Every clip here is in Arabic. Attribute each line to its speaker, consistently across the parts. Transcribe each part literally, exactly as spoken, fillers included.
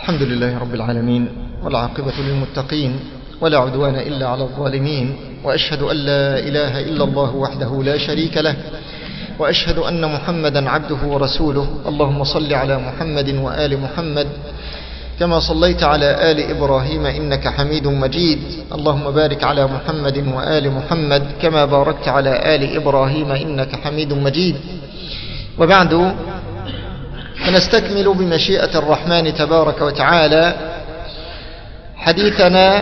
Speaker 1: الحمد لله رب العالمين، والعاقبة للمتقين، ولا عدوان إلا على الظالمين، وأشهد أن لا إله إلا الله وحده لا شريك له، وأشهد أن محمدا عبده ورسوله. اللهم صل على محمد وآل محمد كما صليت على آل إبراهيم إنك حميد مجيد. اللهم بارك على محمد وآل محمد كما باركت على آل إبراهيم إنك حميد مجيد. وبعد، فنستكمل بمشيئة الرحمن تبارك وتعالى حديثنا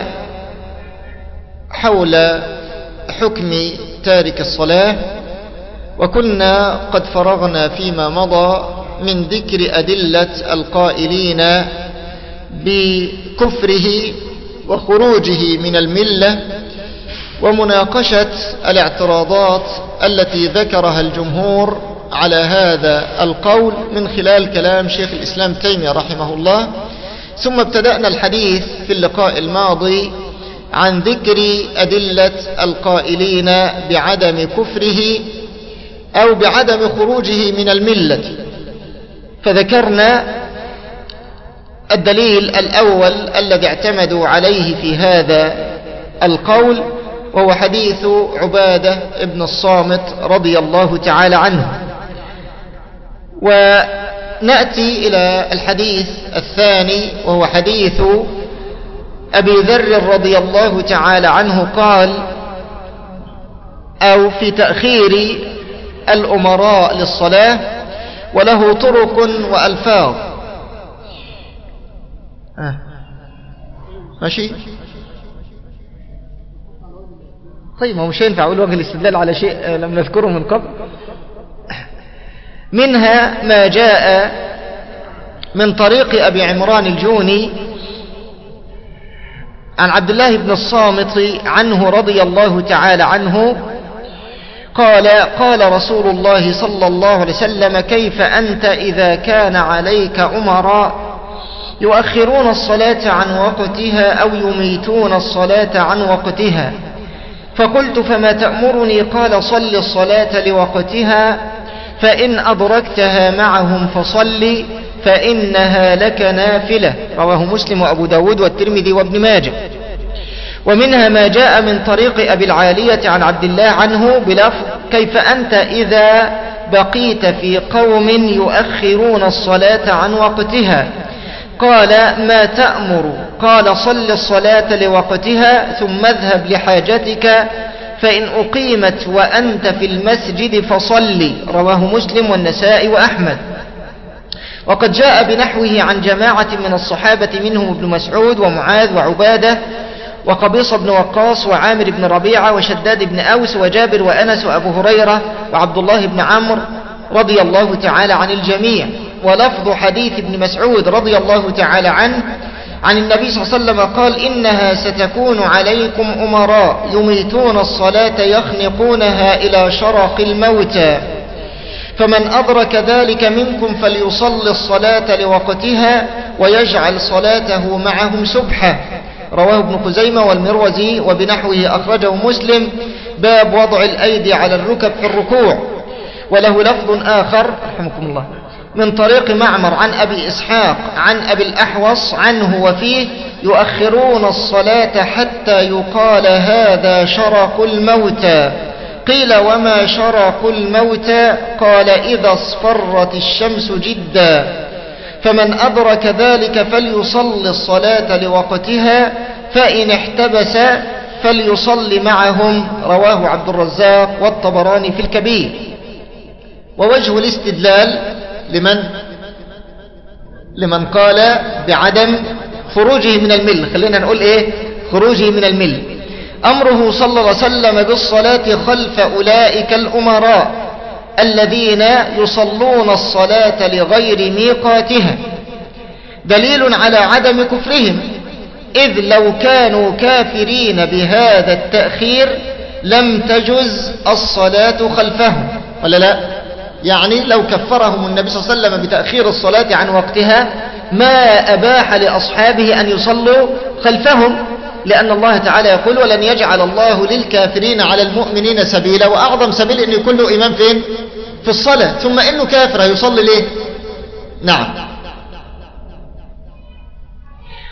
Speaker 1: حول حكم تارك الصلاة، وكنا قد فرغنا فيما مضى من ذكر أدلة القائلين بكفره وخروجه من الملة، ومناقشة الاعتراضات التي ذكرها الجمهور على هذا القول من خلال كلام شيخ الإسلام تيمية رحمه الله. ثم ابتدأنا الحديث في اللقاء الماضي عن ذكر أدلة القائلين بعدم كفره أو بعدم خروجه من الملة، فذكرنا الدليل الأول الذي اعتمدوا عليه في هذا القول، وهو حديث عبادة ابن الصامت رضي الله تعالى عنه. ونأتي إلى الحديث الثاني، وهو حديث أبي ذر رضي الله تعالى عنه قال: أو في تأخير الأمراء للصلاة، وله طرق وألفاظ. آه. ماشي. طيب، ما هو مش ينفع أقول وجه الاستدلال على شيء لم نذكره من قبل. منها ما جاء من طريق أبي عمران الجوني عن عبد الله بن الصامت عنه رضي الله تعالى عنه قال: قال رسول الله صلى الله عليه وسلم: كيف أنت إذا كان عليك أمراء يؤخرون الصلاة عن وقتها أو يميتون الصلاة عن وقتها؟ فقلت: فما تأمرني؟ قال: صل الصلاة لوقتها، فإن أدركتها معهم فصل، فإنها لك نافلة. رواه مسلم وأبو داود والترمذي وابن ماجه. ومنها ما جاء من طريق أبي العالية عن عبد الله عنه بلفظ: كيف أنت إذا بقيت في قوم يؤخرون الصلاة عن وقتها؟ قال: ما تأمر؟ قال: صل الصلاة لوقتها ثم اذهب لحاجتك، فإن أقيمت وأنت في المسجد فصلي. رواه مسلم والنسائي وأحمد. وقد جاء بنحوه عن جماعة من الصحابة منهم ابن مسعود ومعاذ وعبادة وقبيصة بن وقاص وعامر بن ربيعة وشداد بن أوس وجابر وأنس وأبو هريرة وعبد الله بن عمرو رضي الله تعالى عن الجميع. ولفظ حديث ابن مسعود رضي الله تعالى عنه عن النبي صلى الله عليه وسلم قال: إنها ستكون عليكم أمراء يميتون الصلاة يخنقونها إلى شرق الموتى، فمن أدرك ذلك منكم فليصل الصلاة لوقتها ويجعل صلاته معهم سبحة. رواه ابن خزيمة والمروزي وبنحوه أخرجه مسلم، باب وضع الأيدي على الركب في الركوع. وله لفظ آخر رحمكم الله من طريق معمر عن أبي إسحاق عن أبي الأحوص عنه، وفيه: يؤخرون الصلاة حتى يقال هذا شرق الموتى. قيل: وما شرق الموتى؟ قال: إذا اصفرت الشمس جدا، فمن أدرك ذلك فليصل الصلاة لوقتها، فإن احتبس فليصل معهم. رواه عبد الرزاق والطبراني في الكبير. ووجه الاستدلال لمن لمن قال بعدم خروجه من المل، خلينا نقول ايه خروجه من المل: أمره صلى الله عليه وسلم بالصلاة خلف أولئك الأمراء الذين يصلون الصلاة لغير ميقاتها، دليل على عدم كفرهم، إذ لو كانوا كافرين بهذا التأخير لم تجز الصلاة خلفهم، ولا لا؟ يعني لو كفرهم النبي صلى الله عليه وسلم بتأخير الصلاة عن وقتها ما أباح لأصحابه أن يصلوا خلفهم، لأن الله تعالى يقول: ولن يجعل الله للكافرين على المؤمنين سبيلا. وأعظم سبيل أن يكون له إمام فين؟ في الصلاة. ثم إنه كافر هيصلي ليه؟ نعم.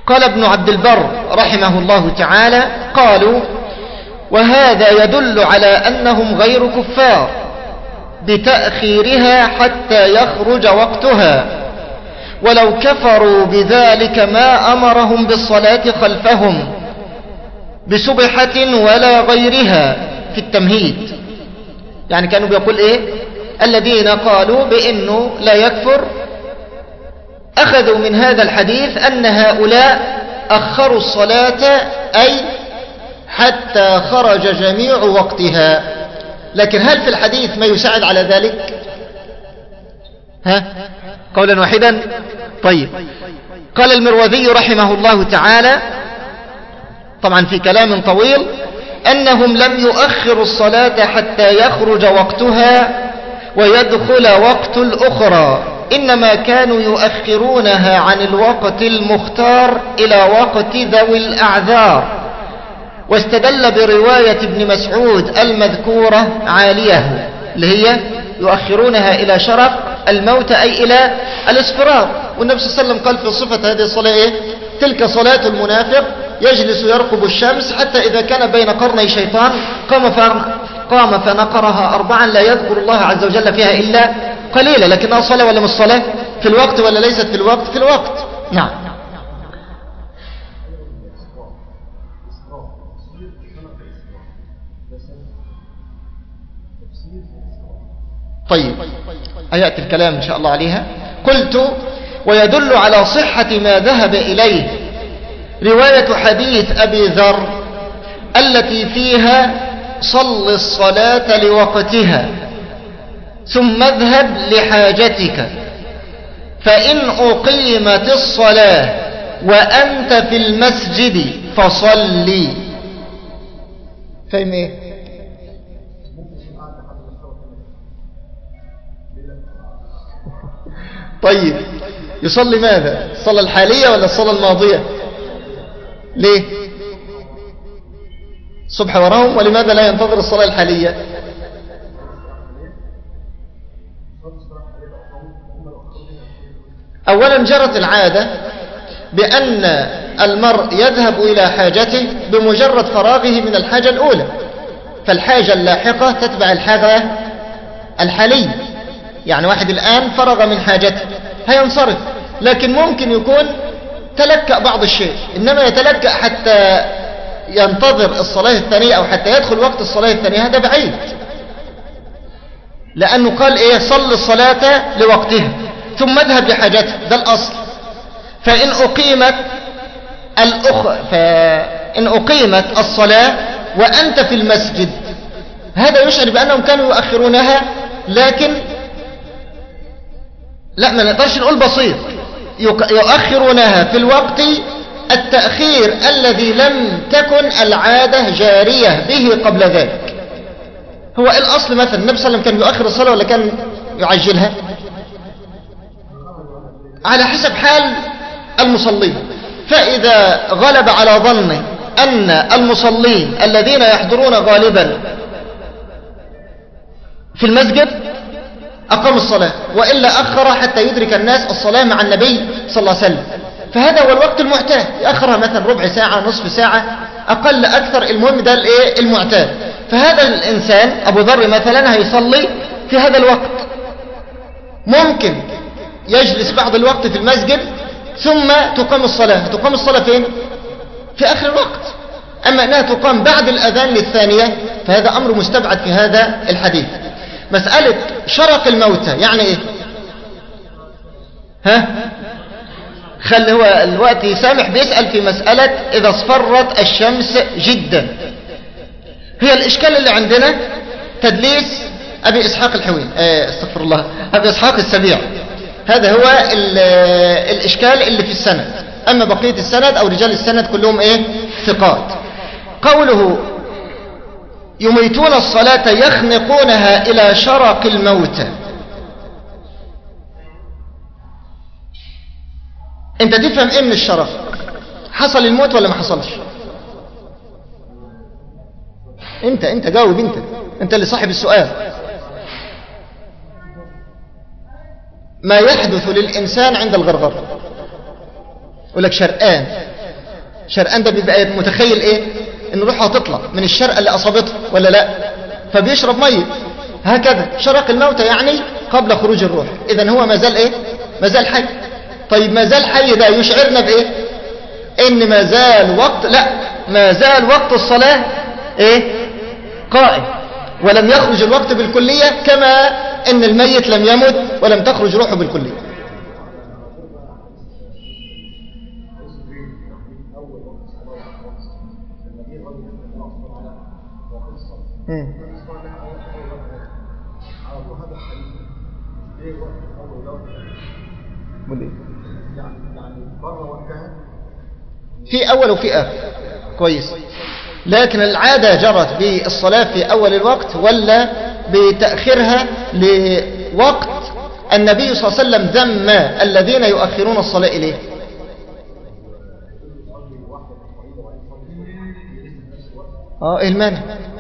Speaker 1: قال ابن عبد البر رحمه الله تعالى: قالوا: وهذا يدل على أنهم غير كفار بتأخيرها حتى يخرج وقتها، ولو كفروا بذلك ما أمرهم بالصلاة خلفهم بسبحة ولا غيرها في التمهيد. يعني كانوا بيقول إيه؟ الذين قالوا بأنه لا يكفر أخذوا من هذا الحديث أن هؤلاء أخروا الصلاة أي حتى خرج جميع وقتها. لكن هل في الحديث ما يساعد على ذلك؟ ها؟ قولا واحدا. طيب، قال المروذي رحمه الله تعالى طبعا في كلام طويل: أنهم لم يؤخروا الصلاة حتى يخرج وقتها ويدخل وقت الأخرى، إنما كانوا يؤخرونها عن الوقت المختار إلى وقت ذوي الأعذار. واستدل برواية ابن مسعود المذكورة عاليه اللي هي يؤخرونها إلى شرق الموت أي إلى الإصفرار. والنبي صلى الله عليه وسلم قال في صفة هذه الصلاة إيه؟ تلك صلاة المنافق يجلس يرقب الشمس حتى إذا كان بين قرني شيطان قام قام فنقرها أربعا لا يذكر الله عز وجل فيها إلا قليلا. لكنها صلاة ولا مش صلاة؟ في الوقت ولا ليست في الوقت؟ في الوقت. نعم. طيب، آيات الكلام إن شاء الله عليها. قلت: ويدل على صحة ما ذهب إليه رواية حديث أبي ذر التي فيها صل الصلاة لوقتها ثم اذهب لحاجتك، فإن أقيمت الصلاة وأنت في المسجد فصلي. فهم إيه؟ طيب، يصلي ماذا؟ الصلاة الحالية ولا الصلاة الماضية؟ ليه؟ الصبح وراهم، ولماذا لا ينتظر الصلاة الحالية؟ أولا جرت العادة بأن المرء يذهب إلى حاجته بمجرد فراغه من الحاجة الأولى، فالحاجة اللاحقة تتبع الحاجة الحالية. يعني واحد الآن فرغ من حاجته هينصرف، لكن ممكن يكون تلكأ بعض الشيء، إنما يتلكأ حتى ينتظر الصلاة الثانية أو حتى يدخل وقت الصلاة الثانية، هذا بعيد، لأنه قال إيه؟ صل الصلاة لوقتها ثم اذهب لحاجته، ده الأصل. فإن أقيمت الأخ... فإن أقيمت الصلاة وأنت في المسجد، هذا يشعر بأنهم كانوا يؤخرونها، لكن لا، ما نقدرش نقول بسيط، يؤخرونها في الوقت التأخير الذي لم تكن العادة جارية به قبل ذلك. هو الأصل مثلا النبي صلى الله عليه وسلم كان يؤخر الصلاة ولا كان يعجلها؟ على حسب حال المصلين. فإذا غلب على ظنه أن المصلين الذين يحضرون غالبا في المسجد أقام الصلاة، وإلا أخر حتى يدرك الناس الصلاة مع النبي صلى الله عليه وسلم، فهذا هو الوقت المعتاد، يأخرها مثلا ربع ساعة، نصف ساعة، أقل أكثر، المهم ده الإيه؟ المعتاد. فهذا الإنسان أبو ذر مثلا هيصلي في هذا الوقت، ممكن يجلس بعض الوقت في المسجد ثم تقام الصلاة. تقام الصلاة فين؟ في آخر الوقت. أما أنها تقام بعد الأذان للثانية فهذا أمر مستبعد في هذا الحديث. مسألة شرق الموتى يعني إيه؟ ها؟ خلي هو الوقت يسامح بيسأل في مسألة إذا اصفرت الشمس جدا. هي الإشكال اللي عندنا تدليس أبي إسحاق الحوين، استغفر الله، أبي إسحاق السبيع، هذا هو الإشكال اللي في السند. أما بقية السند أو رجال السند كلهم إيه؟ ثقات. قوله يميتون الصلاة يخنقونها إلى شرق الموتى، انت تفهم ايه من الشرق؟ حصل الموت ولا ما حصلش؟ انت انت جاوب، انت انت اللي صاحب السؤال. ما يحدث للإنسان عند الغرغر، يقول لك شرقان، شرقان ده بيبقى متخيل ايه؟ ان روحه هتطلع من الشرقة اللي اصابته ولا لا؟ فبيشرب مية. هكذا شرق الموتى يعني قبل خروج الروح. اذا هو ما زال ايه؟ ما زال حي. طيب ما زال حي ده يشعرنا بايه؟ ان ما زال وقت، لا، ما زال وقت الصلاة ايه؟ قائم، ولم يخرج الوقت بالكلية، كما ان الميت لم يمت ولم تخرج روحه بالكلية. في أول وفي آخر كويس، لكن العادة جرت بالصلاة في أول الوقت ولا بتأخيرها لوقت النبي صلى الله عليه وسلم ذم الذين يؤخرون الصلاة إليه؟ آه المانع،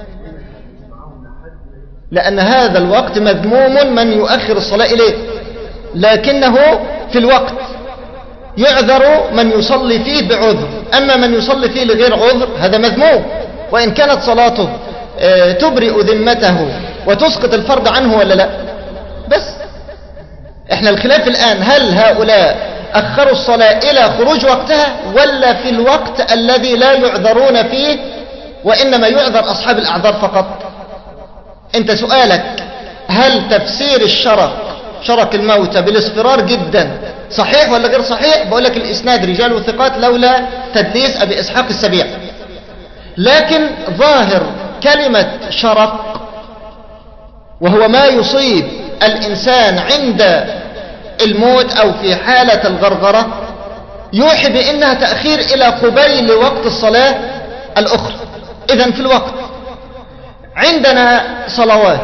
Speaker 1: لأن هذا الوقت مذموم من يؤخر الصلاة إليه، لكنه في الوقت يعذر من يصلي فيه بعذر، أما من يصلي فيه لغير عذر هذا مذموم، وإن كانت صلاته تبرئ ذمته وتسقط الفرض عنه ولا لا. بس احنا الخلاف الآن هل هؤلاء أخروا الصلاة إلى خروج وقتها ولا في الوقت الذي لا يعذرون فيه وإنما يعذر أصحاب الأعذار فقط. انت سؤالك هل تفسير الشرق شرق الموتى بالاصفرار جدا صحيح ولا غير صحيح؟ بقول لك الإسناد رجال وثقات لولا تدليس أبي إسحاق السبيع، لكن ظاهر كلمة شرق وهو ما يصيب الإنسان عند الموت أو في حالة الغرغرة يوحي بأنها تأخير إلى قبيل وقت الصلاة الأخرى. إذن في الوقت عندنا صلوات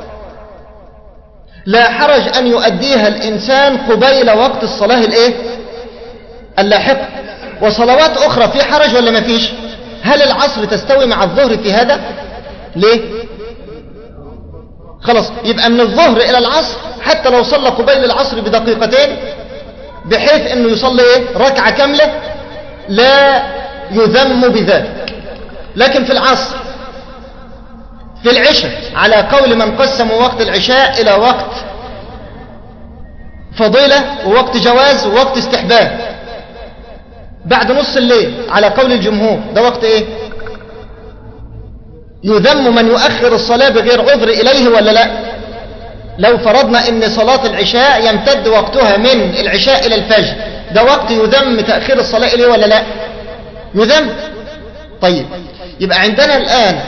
Speaker 1: لا حرج أن يؤديها الإنسان قبيل وقت الصلاة الإيه؟ اللاحقة، وصلوات أخرى في حرج ولا ما فيش؟ هل العصر تستوي مع الظهر في هذا؟ ليه؟ خلاص يبقى من الظهر إلى العصر حتى لو صلى قبيل العصر بدقيقتين بحيث أنه يصلي إيه؟ ركعة كاملة لا يذم بذلك. لكن في العصر في العشاء على قول من قسموا وقت العشاء إلى وقت فضيلة ووقت جواز ووقت استحباب بعد نص الليل على قول الجمهور ده وقت ايه؟ يذم من يؤخر الصلاة بغير عذر إليه ولا لا؟ لو فرضنا ان صلاة العشاء يمتد وقتها من العشاء إلى الفجر ده وقت يذم تأخير الصلاة إليه ولا لا؟ يذم. طيب يبقى عندنا الآن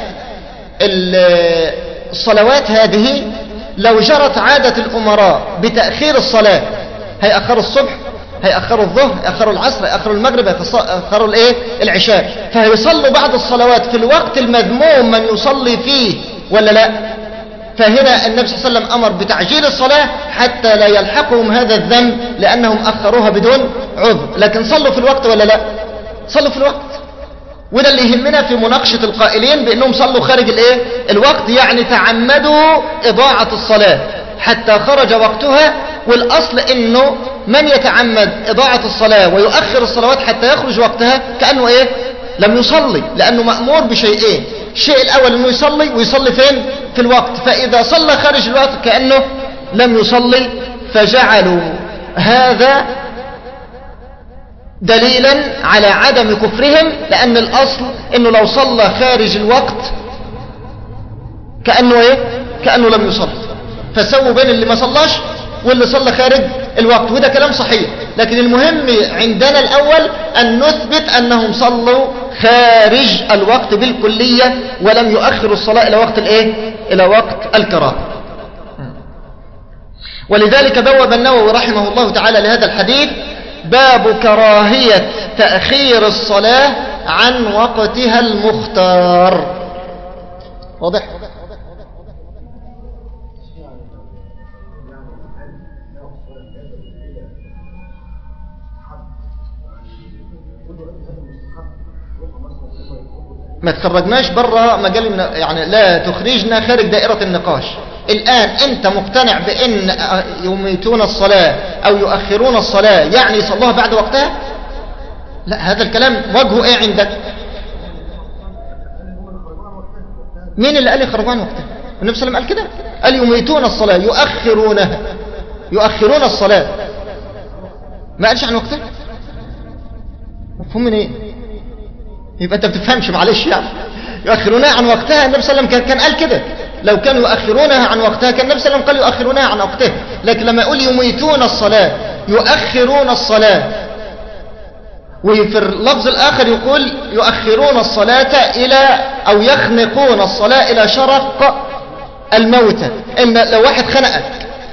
Speaker 1: الصلوات هذه لو جرت عادة الأمراء بتأخير الصلاة هيأخروا الصبح، هيأخروا الظهر، هيأخروا العصر، هيأخروا المغرب، هيأخروا الايه؟ العشاء، فهيصلوا بعض الصلوات في الوقت المذموم من يصلي فيه ولا لا؟ فهنا النبي صلى الله عليه وسلم أمر بتعجيل الصلاة حتى لا يلحقهم هذا الذنب لأنهم أخروها بدون عذر. لكن صلوا في الوقت ولا لا؟ صلوا في الوقت. وده اللي يهمنا في مناقشة القائلين بأنهم صلوا خارج الايه؟ الوقت، يعني تعمدوا إضاعة الصلاة حتى خرج وقتها. والأصل أنه من يتعمد إضاعة الصلاة ويؤخر الصلوات حتى يخرج وقتها كأنه إيه؟ لم يصلي، لأنه مأمور بشيئين. الشيء الأول أنه يصلي، ويصلي فين؟ في الوقت. فإذا صلى خارج الوقت كأنه لم يصلي، فجعلوا هذا دليلا على عدم كفرهم، لأن الأصل أنه لو صلى خارج الوقت كأنه إيه؟ كأنه لم يصلي. فسووا بين اللي ما صلاش واللي صلى خارج الوقت، وده كلام صحيح. لكن المهم عندنا الأول أن نثبت أنهم صلوا خارج الوقت بالكلية ولم يؤخروا الصلاة إلى وقت الإيه؟ إلى وقت الكراهة. ولذلك بوب النووي رحمه الله تعالى لهذا الحديث باب كراهية تأخير الصلاة عن وقتها المختار. واضح؟ ما تخرجناش برا مجال، يعني لا تخرجنا خارج دائرة النقاش. الآن أنت مقتنع بأن يميتون الصلاة أو يؤخرون الصلاة يعني يصلوها بعد وقتها؟ لا، هذا الكلام وجهه ايه عندك؟ مين اللي قال يخرجوا عن وقتها؟ النبي صلى الله عليه وسلم قال كده، قال يميتون الصلاة، يؤخرونها، يؤخرون الصلاة، ما قالش عن وقتها. مفهوم من ايه؟ يبقى انت بتفهمش، معلش يعني. يؤخرونها عن وقتها، النبي صلى الله عليه وسلم كان قال كده، لو كانوا يؤخرونها عن وقتها كان النبي صلى الله عليه وسلم قال يؤخرونها عن وقتها. لكن لما يقول يميتون الصلاة، يؤخرون الصلاة، وفي اللفظ الآخر يقول يؤخرون الصلاة إلى أو يخنقون الصلاة إلى شرق الموتى. إن لو واحد خنقك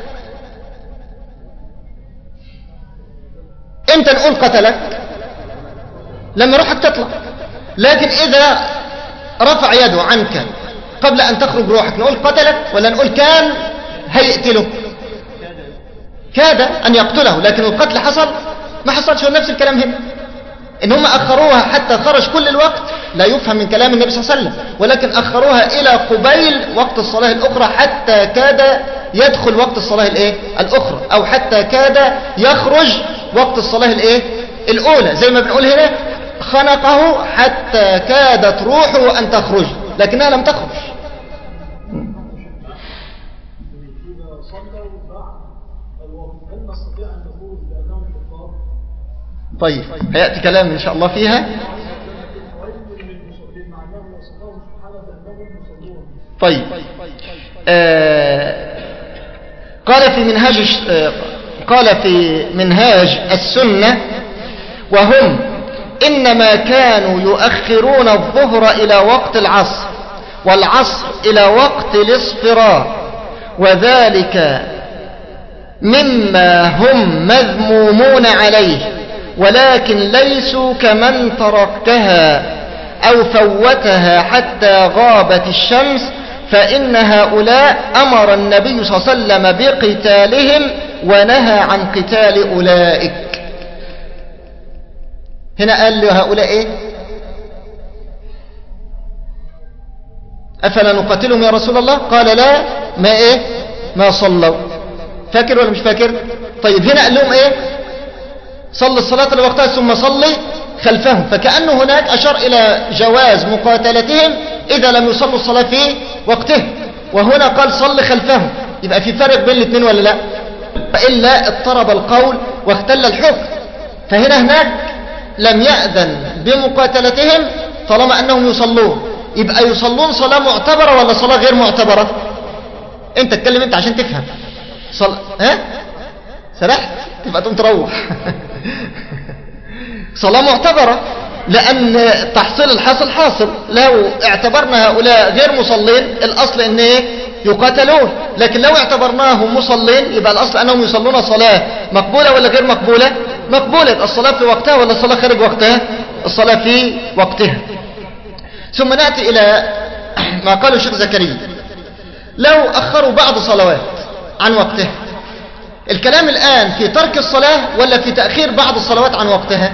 Speaker 1: أنت نقول قتلك لما روحك تطلع، لكن إذا رفع يده عنك قبل أن تخرج روحك نقول قتلك ولا نقول كان هيقتله؟ كاد أن يقتله، لكن القتل حصل ما حصلش. نفس الكلام هنا، إن هم أخروها حتى خرج كل الوقت لا يفهم من كلام النبي صلى الله عليه وسلم، ولكن أخروها إلى قبيل وقت الصلاة الأخرى حتى كاد يدخل وقت الصلاة الإيه؟ الأخرى، أو حتى كاد يخرج وقت الصلاة الإيه؟ الأولى. زي ما بنقول هنا خنقه حتى كادت روحه أن تخرج لكنها لم تخرج. طيب هيأتي كلام إن شاء الله فيها. طيب آه قال في منهاج آه قال في منهاج السنة: وهم إنما كانوا يؤخرون الظهر إلى وقت العصر والعصر إلى وقت الاصفرار، وذلك مما هم مذمومون عليه، ولكن ليسوا كمن تركها أو فوتها حتى غابت الشمس، فإن هؤلاء أمر النبي صلى الله عليه وسلم بقتالهم ونهى عن قتال أولئك. هنا قال له هؤلاء إيه؟ أفلا نقاتلهم يا رسول الله؟ قال لا، ما إيه؟ ما صلوا. فاكر ولا مش فاكر؟ طيب هنا قال لهم إيه؟ صل الصلاة لوقتها ثم صلي خلفهم، فكأنه هناك أشار إلى جواز مقاتلتهم إذا لم يصلوا الصلاة في وقته، وهنا قال صل خلفهم. يبقى في فرق بين الاثنين ولا لا؟ فإلا اضطرب القول واختل الحكم. فهنا هناك لم يأذن بمقاتلتهم طالما أنهم يصلون، يبقى يصلون صلاة معتبرة ولا صلاة غير معتبرة؟ انت اتكلم انت عشان تفهم. صل... ها سرحت تبقى تقوم تروح. صلاة معتبرة، لأن تحصيل الحاصل حاصل. لو اعتبرنا هؤلاء غير مصلين الأصل ان ايه؟ يقاتلون، لكن لو اعتبرناهم مصلين يبقى الأصل أنهم يصلون صلاة مقبولة ولا غير مقبولة؟ مقبولة. الصلاة في وقتها ولا الصلاة خارج وقتها؟ الصلاة في وقتها. ثم نأتي إلى ما قاله الشيخ زكريا: لو أخروا بعض صلوات عن وقتها، الكلام الآن في ترك الصلاة ولا في تأخير بعض الصلوات عن وقتها؟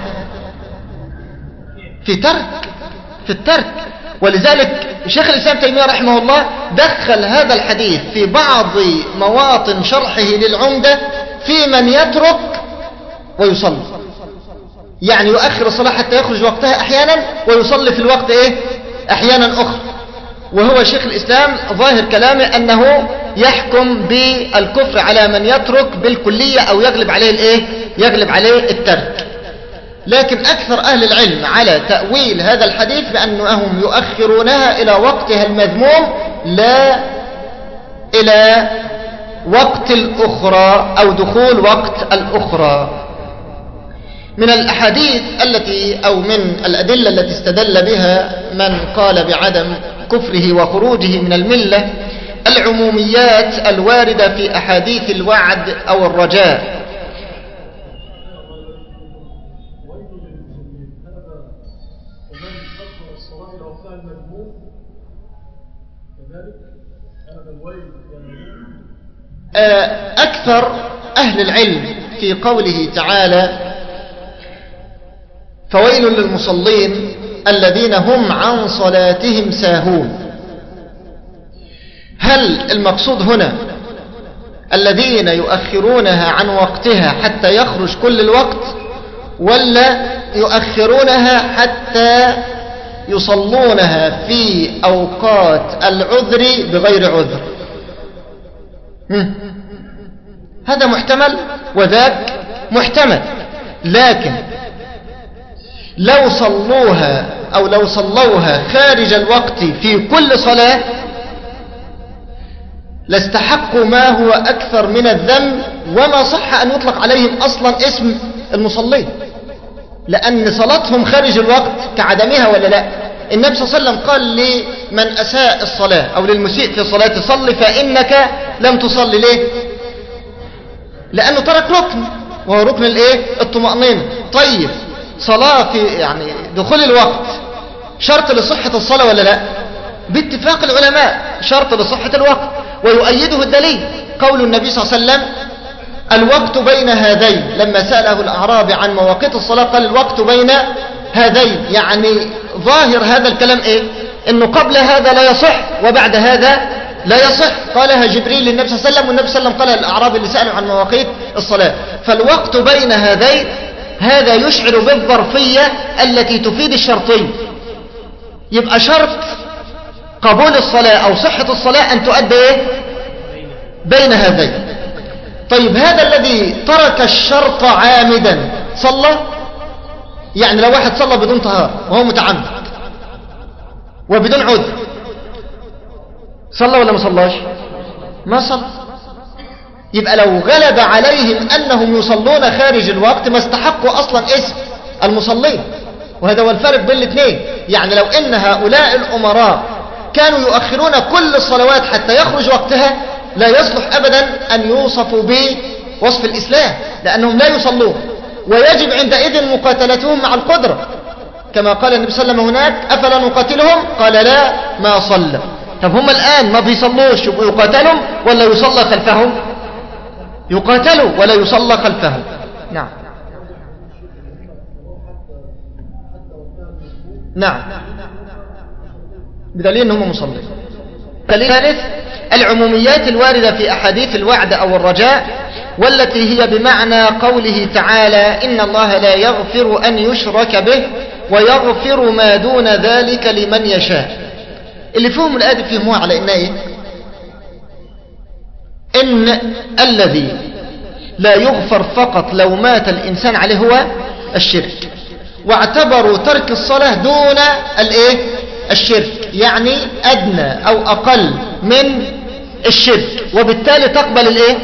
Speaker 1: في ترك، في الترك. ولذلك شيخ الإسلام تيمية رحمه الله دخل هذا الحديث في بعض مواطن شرحه للعمدة في من يترك ويصلي، يعني يؤخر الصلاة حتى يخرج وقتها أحيانا ويصلي في الوقت إيه؟ أحيانا أخرى. وهو شيخ الإسلام ظاهر كلامه أنه يحكم بالكفر على من يترك بالكلية أو يغلب عليه الإيه؟ يغلب عليه الترك. لكن أكثر أهل العلم على تأويل هذا الحديث بأنهم يؤخرونها إلى وقتها المذموم لا إلى وقت الأخرى أو دخول وقت الأخرى. من الأحاديث التي أو من الأدلة التي استدل بها من قال بعدم كفره وخروجه من الملة العموميات الواردة في أحاديث الوعد أو الرجاء. أكثر أهل العلم في قوله تعالى: فويل للمصلين الذين هم عن صلاتهم ساهون، هل المقصود هنا الذين يؤخرونها عن وقتها حتى يخرج كل الوقت، ولا يؤخرونها حتى يصلونها في أوقات العذر بغير عذر. هذا محتمل وذاك محتمل، لكن لو صلوها أو لو صلوها خارج الوقت في كل صلاة لاستحقوا ما هو أكثر من الذنب، وما صح أن يطلق عليهم أصلا اسم المصلين، لأن صلاتهم خارج الوقت كعدمها ولا لا. النبي صلى الله عليه وسلم قال لمن أساء الصلاة أو للمسيء في الصلاة صل فإنك لم تصلي. ليه؟ لأنه ترك ركن، وهو ركن الايه؟ الطمأنينة. طيب صلاة في يعني دخول الوقت شرط لصحة الصلاة ولا لا؟ باتفاق العلماء شرط لصحة الوقت، ويؤيده الدليل قول النبي صلى الله عليه وسلم الوقت بين هذين. لما سأله الأعرابي عن مواقيت الصلاة قال الوقت بين هذين، يعني ظاهر هذا الكلام ايه؟ انه قبل هذا لا يصح وبعد هذا لا يصح. قالها جبريل للنبي صلى الله عليه وسلم، والنبي صلى الله عليه وسلم قالها للأعرابي اللي سألوا عن مواقيت الصلاة. فالوقت بين هذين هذا يشعر بالظرفية التي تفيد الشرطين. يبقى شرط قبول الصلاة أو صحة الصلاة أن تؤدي إيه؟ بين هذين. طيب هذا الذي ترك الشرط عامدا صلى؟ يعني لو واحد صلى بدون طهارة وهو متعمد وبدون عذر صلى ولا ما صلاش؟ ما صلى. يبقى لو غلب عليهم أنهم يصلون خارج الوقت ما استحقوا أصلا اسم المصلين. وهذا هو الفرق بين الاثنين. يعني لو إن هؤلاء الأمراء كانوا يؤخرون كل الصلوات حتى يخرج وقتها لا يصلح أبدا أن يوصفوا بوصف الإسلام، لأنهم لا يصلون، ويجب عندئذ مقاتلتهم مع القدرة، كما قال النبي صلى الله عليه وسلم هناك أفلا نقاتلهم؟ قال لا ما صلى. طب هم الآن ما بيصلوش يقاتلهم ولا يصلى خلفهم؟ يقاتلوا ولا يصلى خلفهم. نعم نعم بدليل أنهم مصلين. دليل ثالث العموميات الواردة في أحاديث الوعد أو الرجاء، والتي هي بمعنى قوله تعالى إن الله لا يغفر أن يشرك به ويغفر ما دون ذلك لمن يشاء. اللي فيهم الآية فيهموها على إنه إيه؟ إن الذي لا يغفر فقط لو مات الإنسان عليه هو الشرك، واعتبروا ترك الصلاة دون الإيه؟ الشرك، يعني أدنى أو أقل من الشرك، وبالتالي تقبل الإيه؟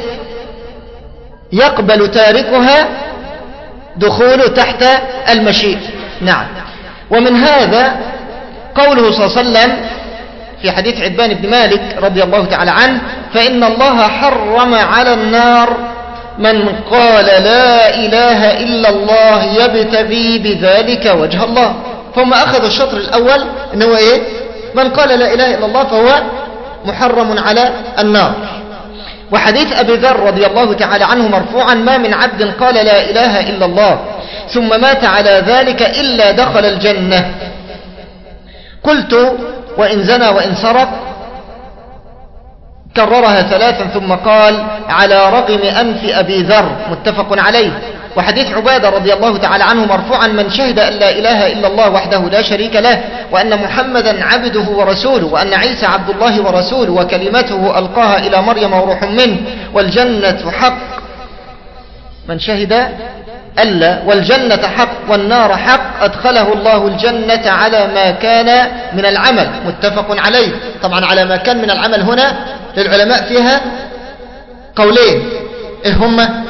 Speaker 1: يقبل تاركها دخوله تحت المشيئة. نعم. ومن هذا قوله صلى الله عليه وسلم في حديث عتبان بن مالك رضي الله تعالى عنه فإن الله حرم على النار من قال لا إله إلا الله يبتغي بذلك وجه الله. فهم أخذوا الشطر الأول إنه إيه؟ من قال لا إله إلا الله فهو محرم على النار. وحديث أبي ذر رضي الله تعالى عنه مرفوعا ما من عبد قال لا إله إلا الله ثم مات على ذلك إلا دخل الجنة. قلت وإن زنى وإن سرق، كررها ثلاثا ثم قال على رغم أنف أبي ذر، متفق عليه. وحديث عبادة رضي الله تعالى عنه مرفوعا من شهد أن لا إله إلا الله وحده لا شريك له وأن محمدا عبده ورسوله وأن عيسى عبد الله ورسوله وكلمته ألقاها إلى مريم وروح منه والجنة حق، من شهد ألا والجنة حق والنار حق أدخله الله الجنة على ما كان من العمل، متفق عليه. طبعا على ما كان من العمل هنا للعلماء فيها قولين، إيه هما؟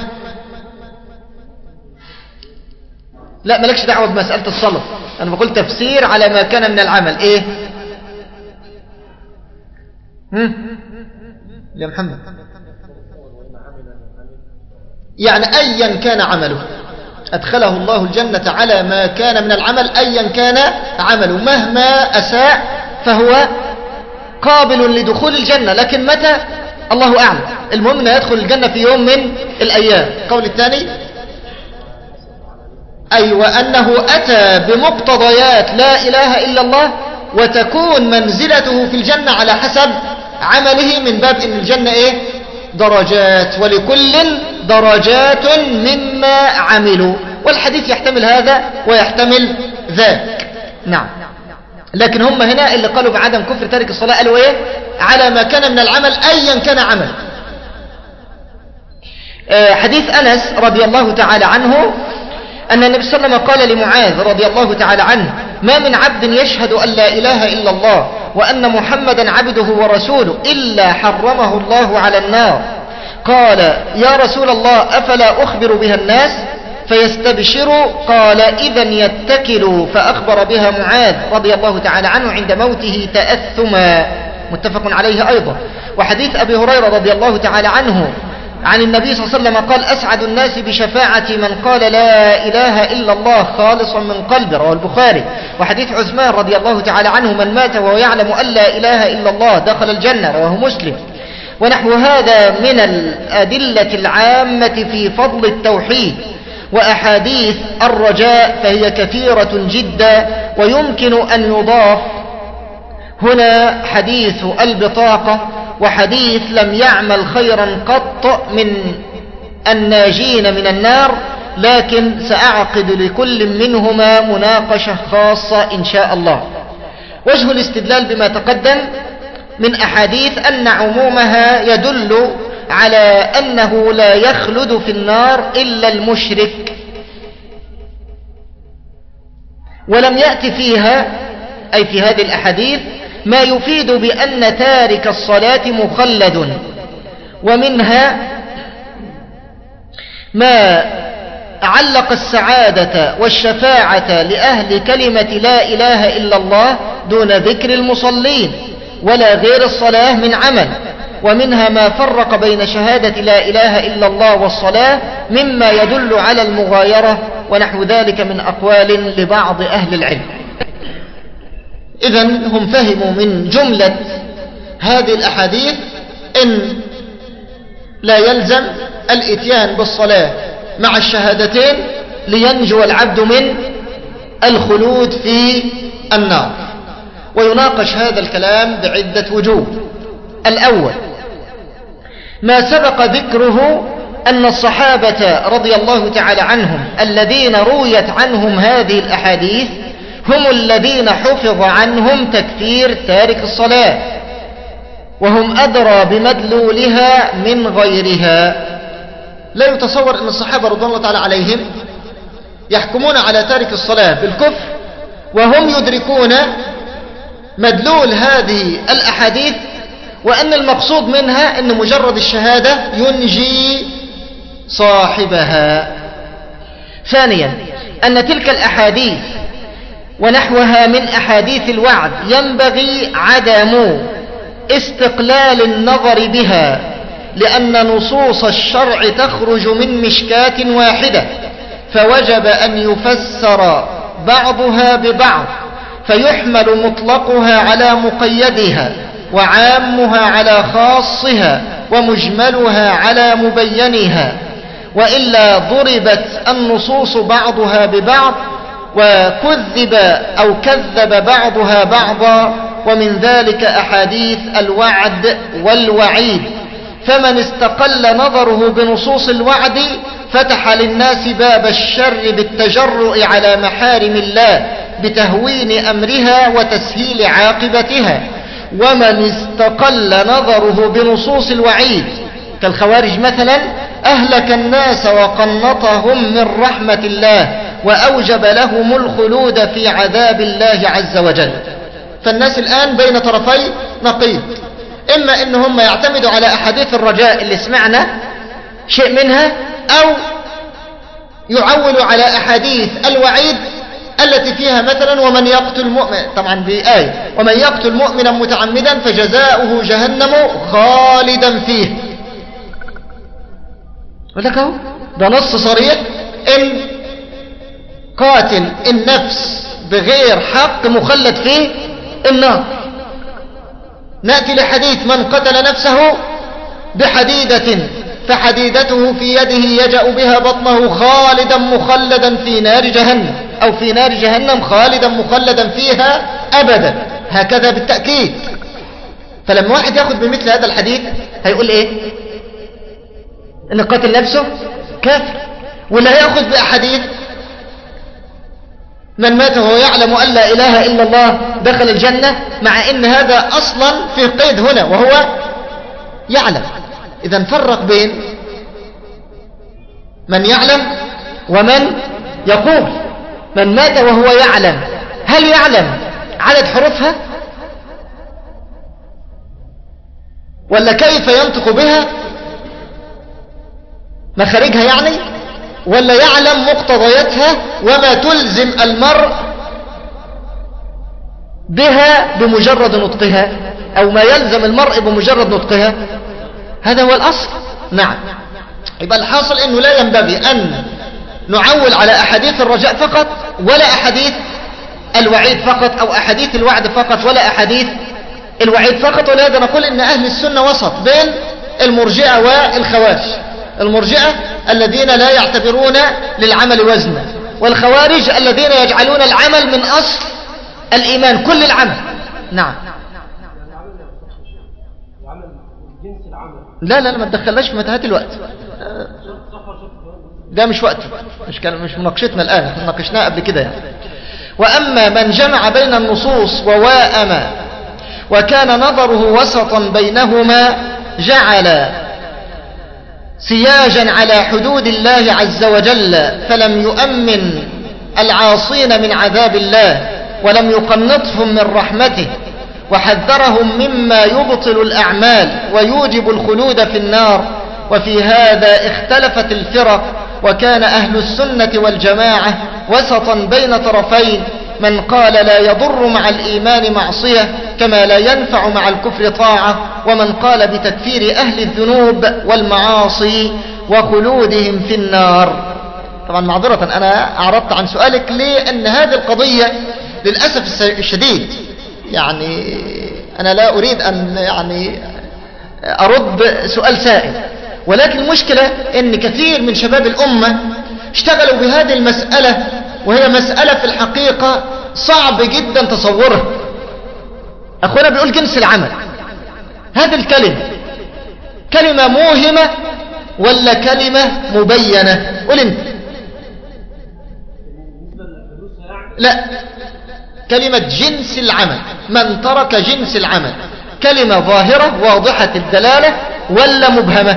Speaker 1: لا مالكش دعوة بمسألة الصلاة، أنا بقول تفسير على ما كان من العمل. إيه هم؟ يا محمد يعني أيا كان عمله أدخله الله الجنة على ما كان من العمل، أيا كان عمله مهما أساء فهو قابل لدخول الجنة، لكن متى الله أعلم، المهم أنه يدخل الجنة في يوم من الأيام. قول الثاني أي أيوة وأنه أتى بمقتضيات لا إله إلا الله وتكون منزلته في الجنة على حسب عمله، من باب أن الجنة إيه؟ درجات، ولكل درجات مما عملوا. والحديث يحتمل هذا ويحتمل ذاك. نعم. لكن هم هنا اللي قالوا بعدم كفر تارك الصلاة قالوا ايه؟ على ما كان من العمل ايا كان عمل. آه حديث انس رضي الله تعالى عنه ان النبي صلى الله عليه وسلم قال لمعاذ رضي الله تعالى عنه: ما من عبد يشهد ان لا اله الا الله وان محمدا عبده ورسوله الا حرمه الله على النار. قال: يا رسول الله افلا اخبر بها الناس فيستبشروا؟ قال: اذا يتكلوا. فاخبر بها معاذ رضي الله تعالى عنه عند موته تأثما، متفق عليه ايضا. وحديث ابي هريرة رضي الله تعالى عنه عن النبي صلى الله عليه وسلم قال: أسعد الناس بشفاعة من قال لا إله إلا الله خالصا من قلبه، رواه البخاري. وحديث عثمان رضي الله تعالى عنه: من مات وهو يعلم أن لا إله إلا الله دخل الجنة، رواه مسلم. ونحو هذا من الأدلة العامة في فضل التوحيد. وأحاديث الرجاء فهي كثيرة جدا، ويمكن أن يضاف هنا حديث البطاقة وحديث لم يعمل خيرا قط من الناجين من النار، لكن سأعقد لكل منهما مناقشة خاصة إن شاء الله. وجه الاستدلال بما تقدم من أحاديث أن عمومها يدل على أنه لا يخلد في النار إلا المشرك، ولم يأتي فيها أي في هذه الأحاديث ما يفيد بأن تارك الصلاة مخلد. ومنها ما علق السعادة والشفاعة لأهل كلمة لا إله إلا الله دون ذكر المصلين ولا غير الصلاة من عمل. ومنها ما فرق بين شهادة لا إله إلا الله والصلاة مما يدل على المغايرة، ونحو ذلك من أقوال لبعض أهل العلم. إذن هم فهموا من جملة هذه الأحاديث إن لا يلزم الإتيان بالصلاة مع الشهادتين لينجو العبد من الخلود في النار. ويناقش هذا الكلام بعدة وجوه. الأول ما سبق ذكره أن الصحابة رضي الله تعالى عنهم الذين رويت عنهم هذه الأحاديث هم الذين حفظ عنهم تكفير تارك الصلاة، وهم أدرى بمدلولها من غيرها. لا يتصور أن الصحابة رضي الله تعالى عليهم يحكمون على تارك الصلاة بالكفر وهم يدركون مدلول هذه الأحاديث، وأن المقصود منها أن مجرد الشهادة ينجي صاحبها. ثانيا أن تلك الأحاديث ونحوها من أحاديث الوعد ينبغي عدم استقلال النظر بها، لأن نصوص الشرع تخرج من مشكاة واحدة، فوجب أن يفسر بعضها ببعض، فيحمل مطلقها على مقيدها، وعامها على خاصها، ومجملها على مبينها، وإلا ضربت النصوص بعضها ببعض وكذب أو كذب بعضها بعضا، ومن ذلك أحاديث الوعد والوعيد. فمن استقل نظره بنصوص الوعد فتح للناس باب الشر بالتجرؤ على محارم الله بتهوين أمرها وتسهيل عاقبتها، ومن استقل نظره بنصوص الوعيد كالخوارج مثلا أهلك الناس وقنطهم من رحمة الله وأوجب لهم الخلود في عذاب الله عز وجل. فالناس الآن بين طرفي نقيض، إما إنهم يعتمدوا على أحاديث الرجاء اللي سمعنا شيء منها، أو يعولوا على أحاديث الوعيد التي فيها مثلا ومن يقتل مؤمن، طبعا بآية ومن يقتل مؤمنا متعمدا فجزاؤه جهنم خالدا فيه. ولك اهو ده نص صريح إن قاتل النفس بغير حق مخلد فيه النار. نأتي لحديث من قتل نفسه بحديدة فحديدته في يده يجأ بها بطنه خالدا مخلدا في نار جهنم، أو في نار جهنم خالدا مخلدا فيها أبدا، هكذا بالتأكيد. فلما واحد يأخذ بمثل هذا الحديث هيقول إيه؟ إن قاتل نفسه كافر. ولا يأخذ بأحاديث من مات وهو يعلم أن لا إله إلا الله دخل الجنة، مع أن هذا أصلا في قيد هنا وهو يعلم. إذن فرق بين من يعلم ومن يقول. من مات وهو يعلم، هل يعلم عدد حروفها ولا كيف ينطق بها مخارجها يعني، ولا يعلم مقتضياتها وما تلزم المرء بها بمجرد نطقها، أو ما يلزم المرء بمجرد نطقها؟ هذا هو الأصل. نعم. يبقى الحاصل أنه لا ينبغي أن نعول على أحاديث الرجاء فقط، ولا أحاديث الوعيد فقط، أو أحاديث الوعد فقط ولا أحاديث الوعيد فقط. ولهذا نقول أن أهل السنة وسط بين المرجئة والخوارج. المرجئة الذين لا يعتبرون للعمل وزنا، والخوارج الذين يجعلون العمل من أصل الإيمان، كل العمل. نعم. لا لا ما تدخلناش في متاهات الوقت، ده مش وقت، مش كان مش مناقشتنا الآن، احنا ناقشناه قبل كده يعني. وأما من جمع بين النصوص وواءم وكان نظره وسطا بينهما جعل سياجا على حدود الله عز وجل، فلم يؤمن العاصين من عذاب الله ولم يقنطهم من رحمته، وحذرهم مما يبطل الأعمال ويوجب الخلود في النار. وفي هذا اختلفت الفرق، وكان أهل السنة والجماعة وسطا بين طرفين، من قال لا يضر مع الإيمان معصية كما لا ينفع مع الكفر طاعة، ومن قال بتكفير أهل الذنوب والمعاصي وخلودهم في النار. طبعا معذرة أنا أعرضت عن سؤالك، لأن هذه القضية للأسف الشديد يعني أنا لا أريد أن يعني أرد سؤال سائل، ولكن المشكلة أن كثير من شباب الأمة اشتغلوا بهذه المسألة، وهي مسألة في الحقيقة صعب جدا تصورها. أخونا بيقول جنس العمل، هذه الكلمة كلمة موهمة ولا كلمة مبينة؟ قل انت. لا، كلمة جنس العمل، من ترك جنس العمل، كلمة ظاهرة واضحة الدلالة ولا مبهمة؟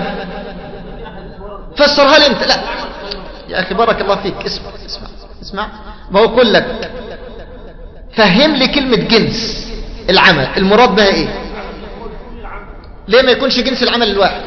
Speaker 1: فسرها لي انت. لا يا أخي بارك الله فيك، اسمع اسمع اسمع، ما هو كل لك فهم لي كلمة جنس العمل المراد بها ايه؟ ليه ما يكونش جنس العمل الواحد؟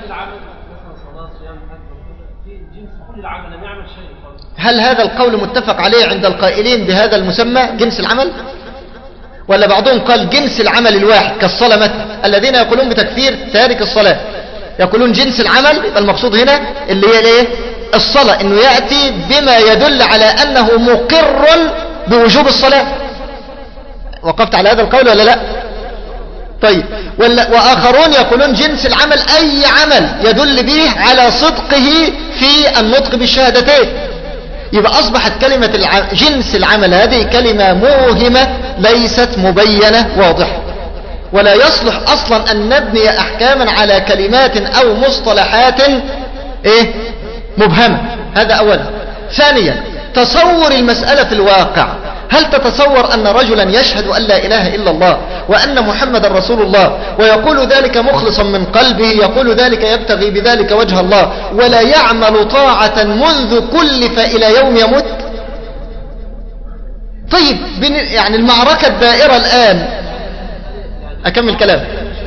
Speaker 1: هل هذا القول متفق عليه عند القائلين بهذا المسمى جنس العمل؟ ولا بعضهم قال جنس العمل الواحد كالصلاة مثلا، الذين يقولون بتكفير تارك الصلاة يقولون جنس العمل، يبقى المقصود هنا اللي هي الايه؟ الصلاة، انه يأتي بما يدل على انه مقر بوجوب الصلاة. وقفت على هذا القول ولا لا؟ طيب. وآخرون يقولون جنس العمل أي عمل يدل به على صدقه في النطق بالشهادتين. يبقى أصبحت كلمة الع... جنس العمل هذه كلمة موهمة ليست مبينة واضحة، ولا يصلح أصلا أن نبني أحكاما على كلمات أو مصطلحات إيه؟ مبهمة. هذا أولا. ثانيا، تصور المسألة في الواقع. هل تتصور أن رجلا يشهد أن لا إله إلا الله وأن محمد رسول الله ويقول ذلك مخلصا من قلبه، يقول ذلك يبتغي بذلك وجه الله، ولا يعمل طاعة منذ كلف إلى يوم يموت؟ طيب يعني المعركة الدائرة الآن، أكمل كلام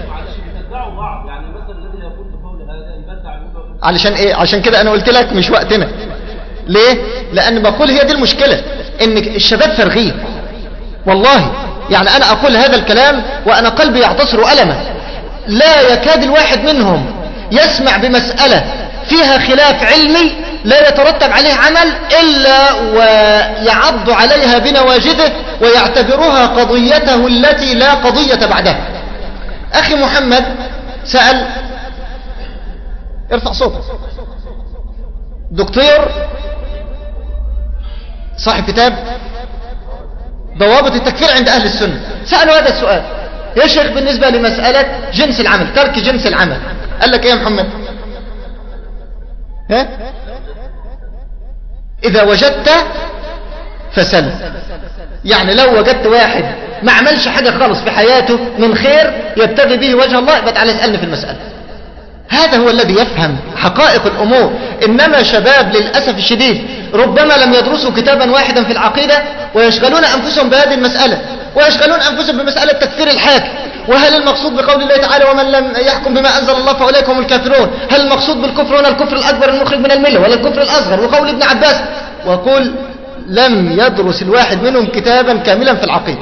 Speaker 1: علشان إيه؟ عشان كده أنا قلت لك مش وقتنا. ليه؟ لأن بقول هي دي المشكلة، إن الشباب فرغين والله. يعني أنا أقول هذا الكلام وأنا قلبي يعتصر ألما. لا يكاد الواحد منهم يسمع بمسألة فيها خلاف علمي لا يترتب عليه عمل إلا ويعض عليها بنواجذه ويعتبرها قضيته التي لا قضية بعدها. أخي محمد سأل، ارفع صوتك، دكتور صاحب كتاب ضوابط التكفير عند أهل السنة، سألوا هذا السؤال: يا شيخ بالنسبة لمسألة جنس العمل، ترك جنس العمل، قال لك ايه يا محمد؟ ها؟ إذا وجدت فسل. يعني لو وجدت واحد ما عملش حاجة خالص في حياته من خير يبتغي به وجه الله، يبقى تعالى اسألني في المسألة. هذا هو الذي يفهم حقائق الأمور. إنما شباب للأسف الشديد ربما لم يدرسوا كتابا واحدا في العقيدة ويشغلون أنفسهم بهذه المسألة، ويشغلون أنفسهم بمسألة تكفير الحاكم. وهل المقصود بقول الله تعالى ومن لم يحكم بما أنزل الله فأولئك هم الكافرون؟ هل المقصود بالكفر هنا الكفر الأكبر المخرج من الملة ولا الكفر الأصغر؟ وقول ابن عباس، وقل لم يدرس الواحد منهم كتابا كاملا في العقيدة.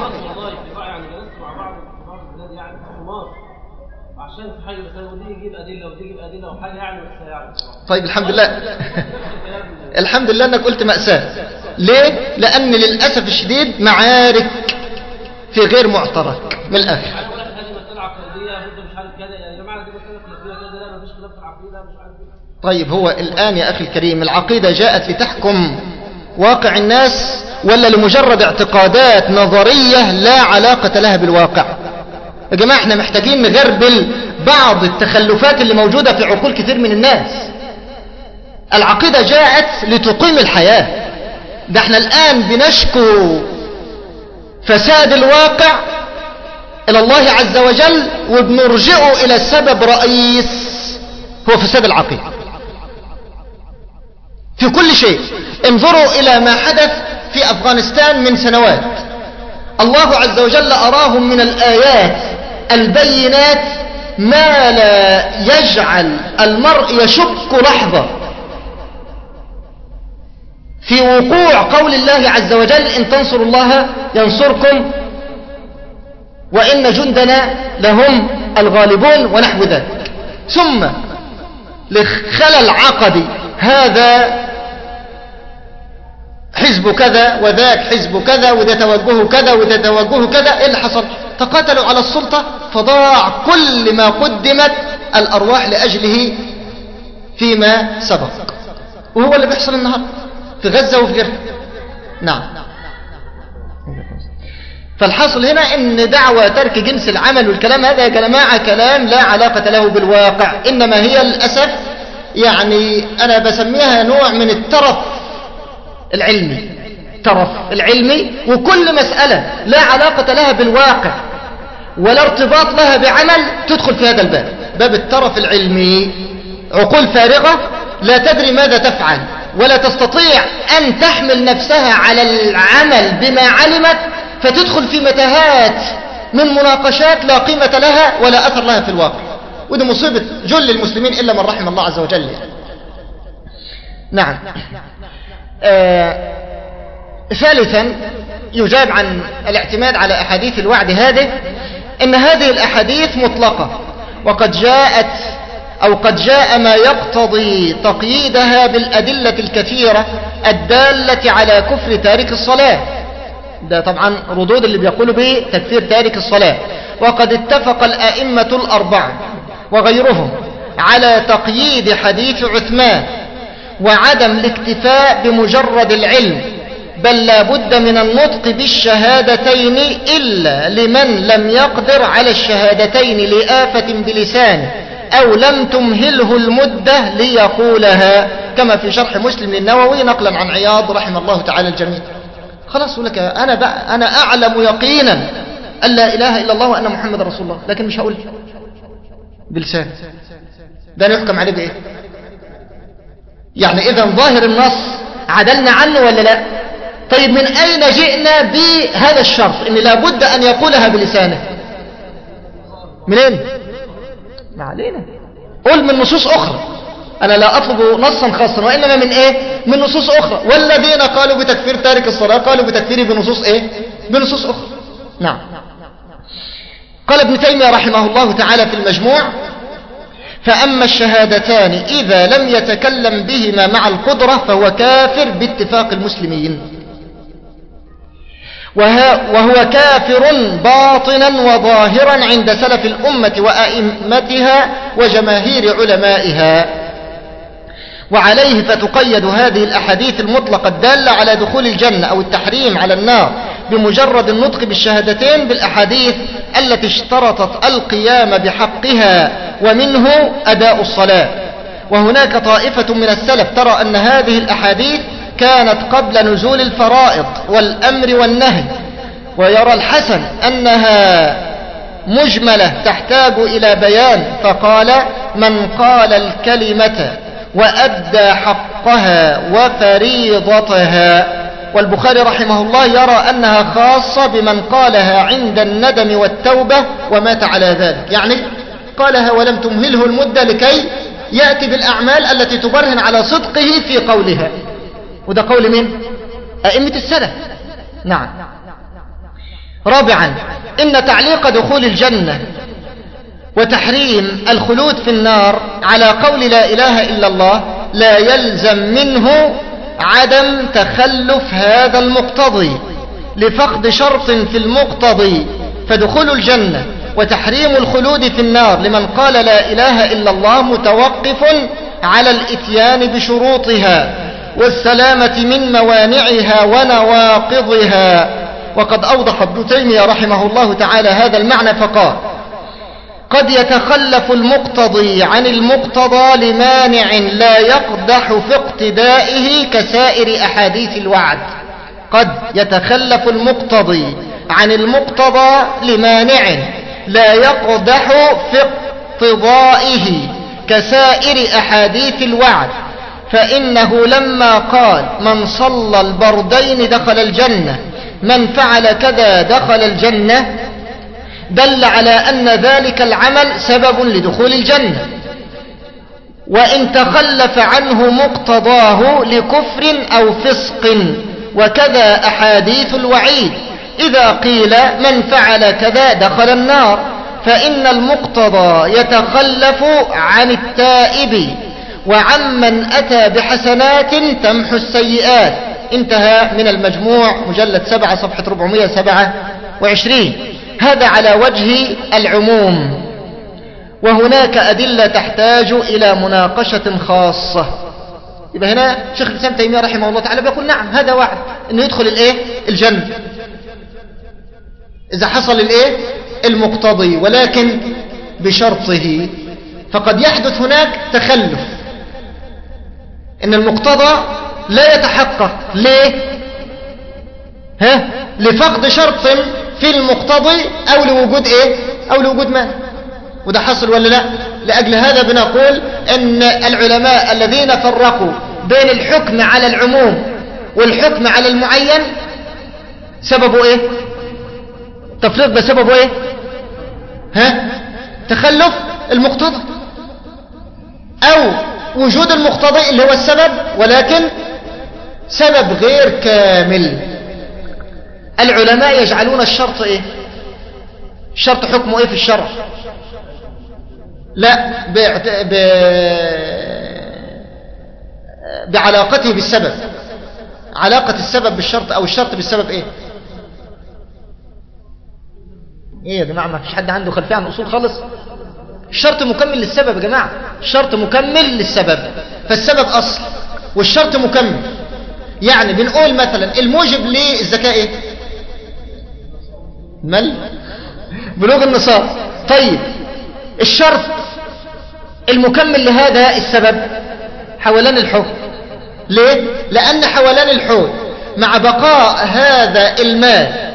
Speaker 1: طيب الحمد لله الحمد لله انك قلت مأساة. ليه؟ لأن للأسف الشديد معارك في غير معترك من الآخر. طيب هو الآن يا أخي الكريم العقيدة جاءت لتحكم واقع الناس ولا لمجرد اعتقادات نظرية لا علاقة لها بالواقع؟ يا جماعة احنا محتاجين نغربل بعض التخلفات اللي موجودة في عقول كثير من الناس. العقيدة جاءت لتقيم الحياة. ده احنا الآن بنشكو فساد الواقع إلى الله عز وجل وبنرجعه إلى سبب رئيس هو فساد العقيدة في كل شيء. انظروا إلى ما حدث في أفغانستان من سنوات. الله عز وجل أراهم من الآيات البينات ما لا يجعل المرء يشك لحظة في وقوع قول الله عز وجل إن تنصروا الله ينصركم وإن جندنا لهم الغالبون ونحو ذلك. ثم لخلل عقدي، هذا حزب كذا وذاك حزب كذا وده توجهه كذا وده توجهه كذا. إيه اللي حصل؟ تقاتلوا على السلطة فضاع كل ما قدمت الأرواح لأجله فيما سبق، وهو اللي بيحصل النهاردة في غزة وفي غيرها. نعم. فالحاصل هنا ان دعوة ترك جنس العمل والكلام هذا يا جماعة كلام لا علاقة له بالواقع، انما هي للأسف يعني انا بسميها نوع من الترف العلمي. الترف العلمي، وكل مسألة لا علاقة لها بالواقع ولا ارتباط لها بعمل تدخل في هذا الباب، باب الترف العلمي. عقول فارغة لا تدري ماذا تفعل ولا تستطيع أن تحمل نفسها على العمل بما علمت، فتدخل في متاهات من مناقشات لا قيمة لها ولا أثر لها في الواقع. ودي مصيبة جل المسلمين إلا من رحم الله عز وجل يعني. نعم. آه ثالثا يجاب عن الاعتماد على أحاديث الوعد هذه إن هذه الأحاديث مطلقة، وقد جاءت أو قد جاء ما يقتضي تقييدها بالأدلة الكثيرة الدالة على كفر تارك الصلاة. ده طبعا ردود اللي بيقولوا به تكفير تارك الصلاة. وقد اتفق الأئمة الأربعة وغيرهم على تقييد حديث عثمان وعدم الاكتفاء بمجرد العلم، بل لا بد من النطق بالشهادتين إلا لمن لم يقدر على الشهادتين لآفة بلسانه أو لم تمهله المدة ليقولها، كما في شرح مسلم للنووي نقلا عن عياض رحمه الله تعالى الجميع. خلاص لك أنا بقى أنا أعلم يقينا أن لا إله إلا الله وأن محمد رسول الله، لكن مش هقول بلسان. ده يحكم عليه بإيه؟ يعني إذا ظاهر النص عدلنا عنه ولا لا؟ طيب من أين جئنا بهذا الشرط إن لابد أن يقولها بلسانه؟ منين؟ ما علينا. قل من نصوص أخرى. أنا لا أطلب نصا خاصا، وإنما من إيه؟ من نصوص أخرى. والذين قالوا بتكفير تارك الصلاة قالوا بتكفيره بنصوص إيه؟ بنصوص أخرى. نعم. قال ابن تيمية رحمه الله تعالى في المجموع: فأما الشهادتان إذا لم يتكلم بهما مع القدرة فهو كافر باتفاق المسلمين، وهو كافر باطنا وظاهرا عند سلف الأمة وأئمتها وجماهير علمائها. وعليه فتقيد هذه الأحاديث المطلقة الدالة على دخول الجنة أو التحريم على النار بمجرد النطق بالشهادتين بالأحاديث التي اشترطت القيام بحقها، ومنه أداء الصلاة. وهناك طائفة من السلف ترى أن هذه الأحاديث كانت قبل نزول الفرائض والأمر والنهي، ويرى الحسن أنها مجملة تحتاج إلى بيان، فقال: من قال الكلمة وأدى حقها وفريضتها. والبخاري رحمه الله يرى أنها خاصة بمن قالها عند الندم والتوبة ومات على ذلك، يعني قالها ولم تمهله المدة لكي يأتي بالأعمال التي تبرهن على صدقه في قولها. وده قول من أئمة السلف. نعم. رابعا، إن تعليق دخول الجنة وتحريم الخلود في النار على قول لا إله إلا الله لا يلزم منه عدم تخلف هذا المقتضي لفقد شرط في المقتضي، فدخول الجنة وتحريم الخلود في النار لمن قال لا إله إلا الله متوقف على الإتيان بشروطها والسلامة من موانعها ونواقضها. وقد أوضح ابن تيمية رحمه الله تعالى هذا المعنى فقال: قد يتخلف المقتضي عن المقتضى لمانع لا يقدح في اقتدائه كسائر أحاديث الوعد. قد يتخلف المقتضي عن المقتضى لمانع لا يقدح في اقتضائه كسائر أحاديث الوعد، فإنه لما قال: من صلى البردين دخل الجنة، من فعل كذا دخل الجنة، دل على أن ذلك العمل سبب لدخول الجنة، وإن تخلف عنه مقتضاه لكفر أو فسق. وكذا أحاديث الوعيد إذا قيل من فعل كذا دخل النار، فإن المقتضى يتخلف عن التائب وعمن أتى بحسنات تمحو السيئات. انتهى من المجموع مجلد سبعة صفحة أربعمائة وسبعة وعشرين. هذا على وجه العموم، وهناك أدلة تحتاج إلى مناقشة خاصة. يبقى هنا شيخ الإسلام تيمية رحمه الله تعالى بيقول: نعم هذا وعد أنه يدخل الإيه؟ الجنة إذا حصل الإيه؟ المقتضي، ولكن بشرطه. فقد يحدث هناك تخلف، إن المقتضى لا يتحقق. ليه؟ ها؟ لفقد شرط في المقتضي أو لوجود إيه؟ أو لوجود ما. وده حصل ولا لا؟ لأجل هذا بنقول أن العلماء الذين فرقوا بين الحكم على العموم والحكم على المعين سببه إيه؟ تفريق بسببه إيه؟ ها؟ تخلف المقتضى أو وجود المقتضي اللي هو السبب، ولكن سبب غير كامل. العلماء يجعلون الشرط إيه؟ الشرط حكمه إيه في الشرع؟ لا، ب... بعلاقته بالسبب. علاقة السبب بالشرط أو الشرط بالسبب إيه؟ إيه يا جماعة؟ ما فيش حد عنده خلفية عن الأصول خالص. الشرط مكمل للسبب يا جماعة، الشرط مكمل للسبب، فالسبب أصل والشرط مكمل. يعني بنقول مثلا الموجب للزكاة إيه؟ مال بلوغ النصاب. طيب الشرط المكمل لهذا السبب حولان الحول. ليه؟ لأن حولان الحول مع بقاء هذا المال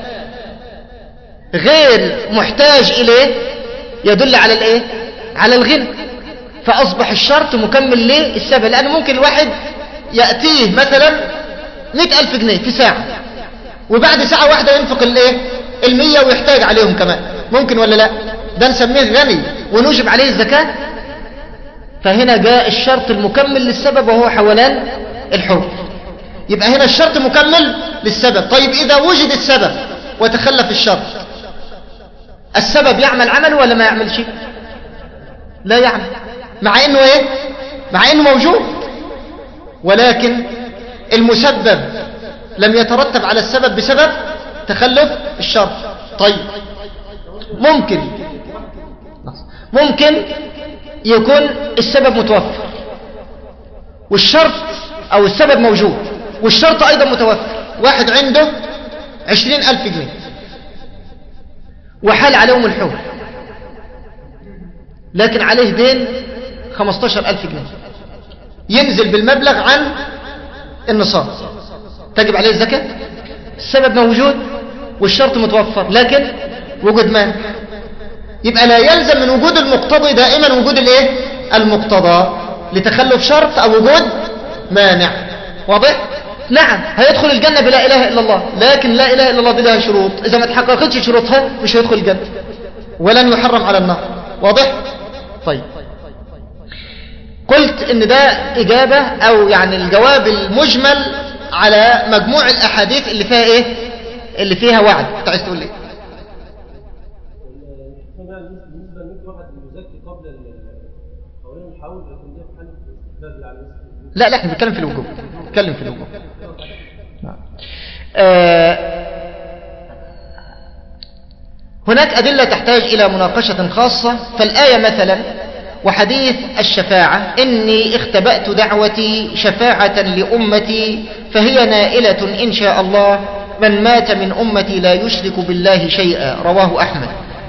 Speaker 1: غير محتاج إليه يدل على الإيه؟ على الغنى. فأصبح الشرط مكمل للسبب، لأنه ممكن الواحد يأتيه مثلا مئة ألف جنيه في ساعة، وبعد ساعة واحدة ينفق الإيه؟ المية ويحتاج عليهم كمان. ممكن ولا لا؟ ده نسميه غني ونوجب عليه الزكاة. فهنا جاء الشرط المكمل للسبب وهو حولان الحول. يبقى هنا الشرط مكمل للسبب. طيب إذا وجد السبب وتخلف الشرط، السبب يعمل عمل ولا ما يعمل شيء؟ لا يعمل، مع انه ايه؟ مع انه موجود، ولكن المسبب لم يترتب على السبب بسبب تخلف الشرط. طيب ممكن ممكن يكون السبب متوفر والشرط او السبب موجود والشرط ايضا متوفر. واحد عنده عشرين الف جنيه وحال عليهم الحول، لكن عليه دين خمستاشر ألف جنيه، ينزل بالمبلغ عن النصاب تجب عليه الزكاة. السبب موجود والشرط متوفر، لكن وجود مانع. يبقى لا يلزم من وجود المقتضي دائما وجود الايه المقتضى لتخلف شرط او وجود مانع. واضح؟ نعم هيدخل الجنة بلا اله الا الله، لكن لا اله الا الله دي لها شروط، اذا ما تحققتش شروطها مش هيدخل الجنة ولن يحرم على النار. واضح؟ طيب قلت ان ده اجابة او يعني الجواب المجمل على مجموع الاحاديث اللي فيها ايه اللي فيها وعد. انت عايز تقول ايه؟ لا لا احنا بنتكلم في الوجوب، بنتكلم في الوجوب. آه هناك أدلة تحتاج إلى مناقشة خاصة. فالآية مثلا وحديث الشفاعة إني اختبأت دعوتي شفاعة لأمتي فهي نائلة إن شاء الله من مات من أمتي لا يشرك بالله شيئا، رواه أحمد.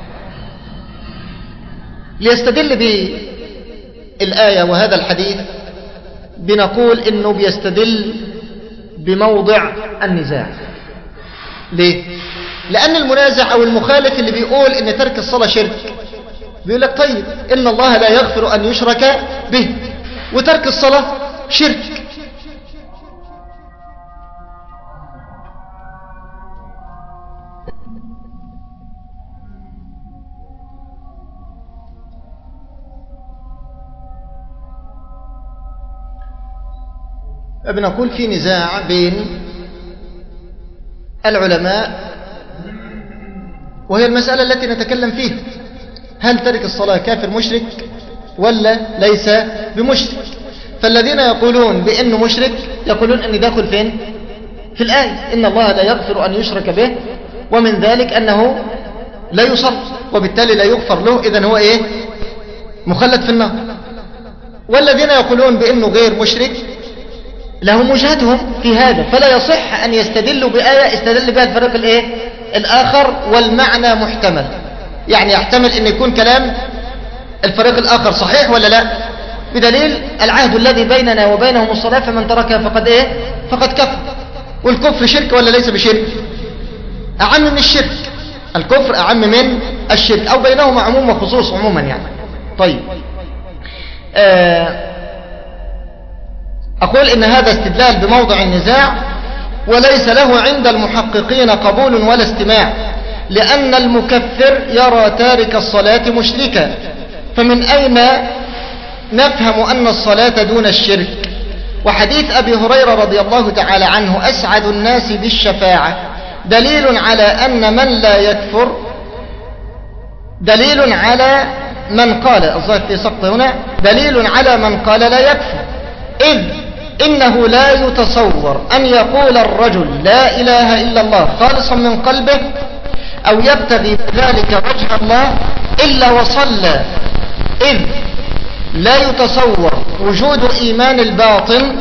Speaker 1: ليستدل بالآية وهذا الحديث بنقول إنه بيستدل بموضع النزاع. ليه؟ لأن المنازع أو المخالف اللي بيقول إن ترك الصلاة شرك بيقول لك طيب إن الله لا يغفر أن يشرك به وترك الصلاة شرك. بنقول في نزاع بين العلماء وهي المسألة التي نتكلم فيها، هل ترك الصلاة كافر مشرك ولا ليس بمشرك؟ فالذين يقولون بأنه مشرك يقولون أن داخل فين؟ في الآية إن الله لا يغفر أن يشرك به ومن ذلك أنه لا يصلي وبالتالي لا يغفر له، إذن هو إيه؟ مخلد في النار. والذين يقولون بأنه غير مشرك لهم وجهتهم في هذا، فلا يصح أن يستدلوا بآية استدل بها الفريق الإيه؟ الآخر والمعنى محتمل. يعني يحتمل أن يكون كلام الفريق الآخر صحيح ولا لا، بدليل العهد الذي بيننا وبينهم الصلاة فمن تركها فقد إيه؟ فقد كفر. والكفر شرك ولا ليس بشرك؟ أعم من الشرك، الكفر أعم من الشرك، أو بينهما عموم وخصوص عموما يعني. طيب آه أقول إن هذا استدلال بموضع النزاع وليس له عند المحققين قبول ولا استماع، لأن المكفر يرى تارك الصلاة مشركا، فمن أين نفهم أن الصلاة دون الشرك؟ وحديث أبي هريرة رضي الله تعالى عنه أسعد الناس بالشفاعة دليل على أن من لا يكفر دليل على من قال الظاهر في سقط هنا دليل على من قال لا يكفر، إذ إنه لا يتصور أن يقول الرجل لا إله إلا الله خالصا من قلبه أو يبتغي بذلك وجه الله إلا وصلى، إذ لا يتصور وجود إيمان الباطن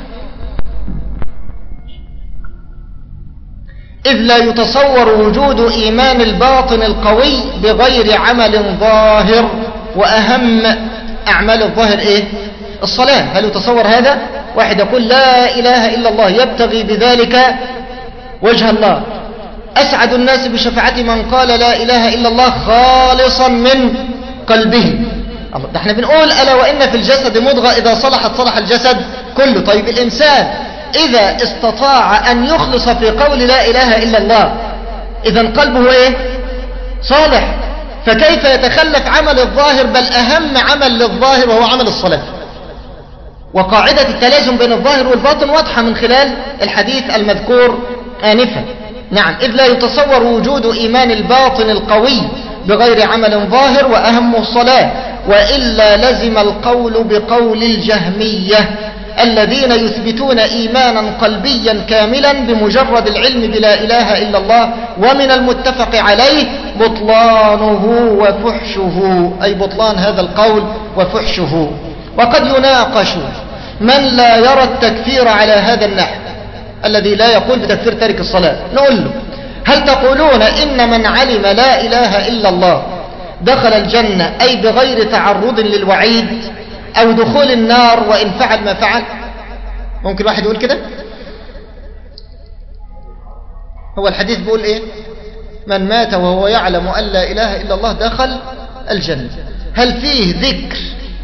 Speaker 1: إذ لا يتصور وجود إيمان الباطن القوي بغير عمل ظاهر، وأهم أعمال الظاهر إيه؟ الصلاة. هل يتصور هذا؟ واحد يقول لا إله إلا الله يبتغي بذلك وجه الله، أسعد الناس بشفاعة من قال لا إله إلا الله خالصا من قلبه. الله، ده احنا بنقول ألا وإن في الجسد مضغة إذا صلحت صلح الجسد كله. طيب الإنسان إذا استطاع أن يخلص في قول لا إله إلا الله إذا قلبه إيه؟ صالح، فكيف يتخلف عمل الظاهر بل أهم عمل للظاهر وهو عمل الصلاة؟ وقاعدة التلازم بين الظاهر والباطن واضحة من خلال الحديث المذكور آنفا. نعم، إذ لا يتصور وجود إيمان الباطن القوي بغير عمل ظاهر وأهم الصلاة، وإلا لزم القول بقول الجهمية الذين يثبتون إيمانا قلبيا كاملا بمجرد العلم بلا إله إلا الله، ومن المتفق عليه بطلانه وفحشه، أي بطلان هذا القول وفحشه. وقد يناقش من لا يرى التكفير على هذا النحو الذي لا يقول بتكفير تارك الصلاة، نقول له هل تقولون إن من علم لا إله إلا الله دخل الجنة أي بغير تعرض للوعيد أو دخول النار وإن فعل ما فعل؟ ممكن واحد يقول كده؟ هو الحديث بيقول ايه؟ من مات وهو يعلم أن لا إله إلا الله دخل الجنة. هل فيه ذكر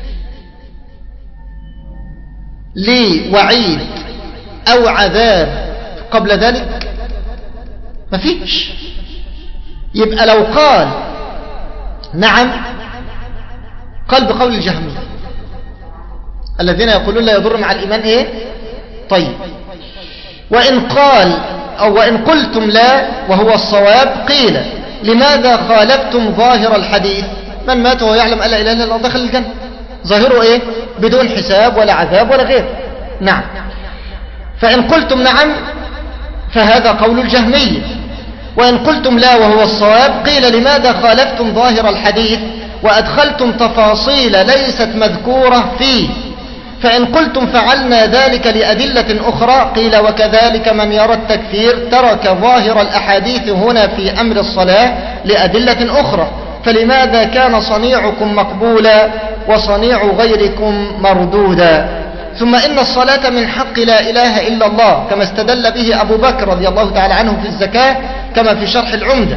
Speaker 1: لوعيد أو عذاب قبل ذلك؟ ما فيش. يبقى لو قال نعم قال بقول الجهمية الذين يقولون لا يضر مع الإيمان إيه؟ طيب. وإن قال أو وإن قلتم لا وهو الصواب قيل لماذا خالفتم ظاهر الحديث؟ من مات وهو يعلم أن لا إله إلا الله دخل الجنة. ظاهره إيه؟ بدون حساب ولا عذاب ولا غير. نعم. فإن قلتم نعم فهذا قول الجهمية. وإن قلتم لا وهو الصواب قيل لماذا خالفتم ظاهر الحديث وأدخلتم تفاصيل ليست مذكورة فيه؟ فإن قلتم فعلنا ذلك لأدلة أخرى قيل وكذلك من يرى التكفير ترك ظاهر الأحاديث هنا في أمر الصلاة لأدلة أخرى، فلماذا كان صنيعكم مقبولا وصنيع غيركم مردودا؟ ثم إن الصلاة من حق لا إله إلا الله كما استدل به أبو بكر رضي الله تعالى عنه في الزكاة كما في شرح العمدة.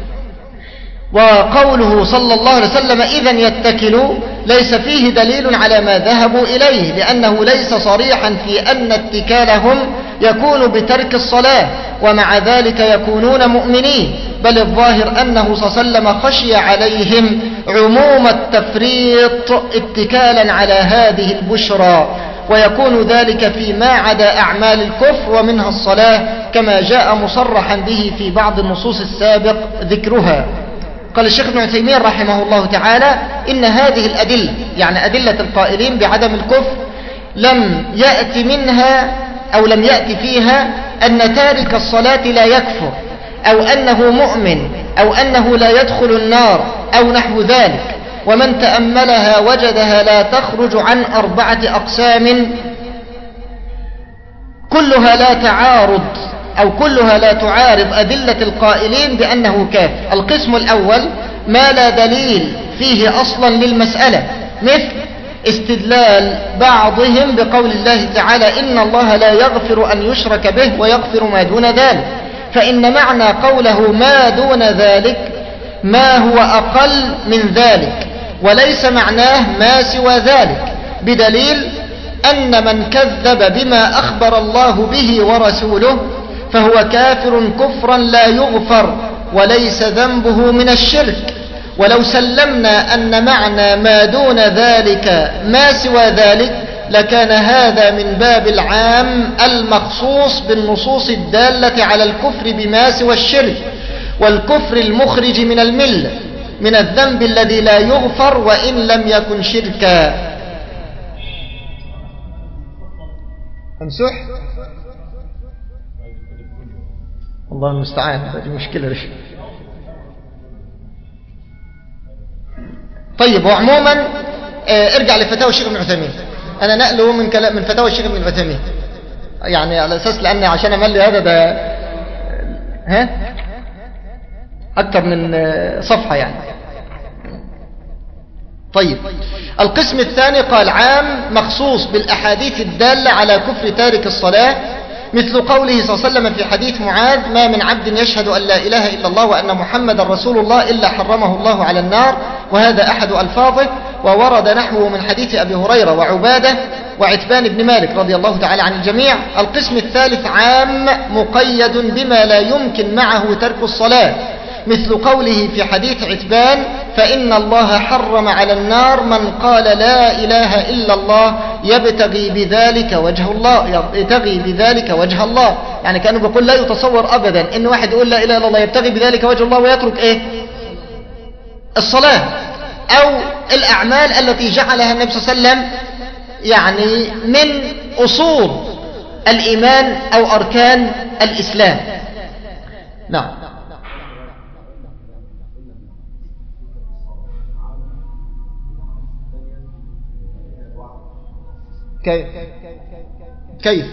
Speaker 1: وقوله صلى الله عليه وسلم إذن يتكلوا ليس فيه دليل على ما ذهبوا إليه، لأنه ليس صريحا في أن اتكالهم يكون بترك الصلاة ومع ذلك يكونون مؤمنين، بل الظاهر أنه صلى الله عليه وسلم خشي عليهم عموم التفريط اتكالا على هذه البشرى، ويكون ذلك فيما عدا أعمال الكفر ومنها الصلاة كما جاء مصرحا به في بعض النصوص السابق ذكرها. قال الشيخ ابن عثيمين رحمه الله تعالى إن هذه الأدلة يعني أدلة القائلين بعدم الكفر لم يأتي منها أو لم يأتي فيها أن تارك الصلاة لا يكفر أو أنه مؤمن أو أنه لا يدخل النار أو نحو ذلك، ومن تأملها وجدها لا تخرج عن أربعة أقسام كلها لا تعارض أو كلها لا تعارض أدلة القائلين بأنه كافر. القسم الأول ما لا دليل فيه أصلا للمسألة، مثل استدلال بعضهم بقول الله تعالى إن الله لا يغفر أن يشرك به ويغفر ما دون ذلك، فإن معنى قوله ما دون ذلك ما هو أقل من ذلك وليس معناه ما سوى ذلك، بدليل أن من كذب بما أخبر الله به ورسوله فهو كافر كفرا لا يغفر وليس ذنبه من الشرك. ولو سلمنا أن معنى ما دون ذلك ما سوى ذلك لكان هذا من باب العام المخصوص بالنصوص الدالة على الكفر بما سوى الشرك والكفر المخرج من الملة من الذنب الذي لا يغفر وإن لم يكن شركا. امسح الله المستعان، هذه مشكلة ليش. طيب وعموما ارجع لفتاوى الشيخ ابن عثيمين، انا نقله من كلام من فتاوى الشيخ ابن عثيمين يعني على اساس لان عشان املي هذا ده ها اكتر من صفحة يعني. طيب القسم الثاني قال عام مخصوص بالاحاديث الدالة على كفر تارك الصلاة، مثل قوله صلى الله عليه وسلم في حديث معاذ ما من عبد يشهد أن لا إله إلا الله وأن محمد رسول الله إلا حرمه الله على النار، وهذا أحد ألفاظه. وورد نحوه من حديث أبي هريرة وعبادة وعتبان بن مالك رضي الله تعالى عن الجميع. القسم الثالث عام مقيد بما لا يمكن معه ترك الصلاة، مثل قوله في حديث عتبان فإن الله حرم على النار من قال لا إله إلا الله يبتغي بذلك وجه الله يبتغي بذلك وجه الله، يعني كانوا بيقول لا يتصور أبدا إن واحد يقول لا إله إلا الله يبتغي بذلك وجه الله ويترك إيه الصلاة أو الأعمال التي جعلها النبي صلى الله عليه وسلم يعني من أصول الإيمان أو أركان الإسلام. نعم. كيف كيف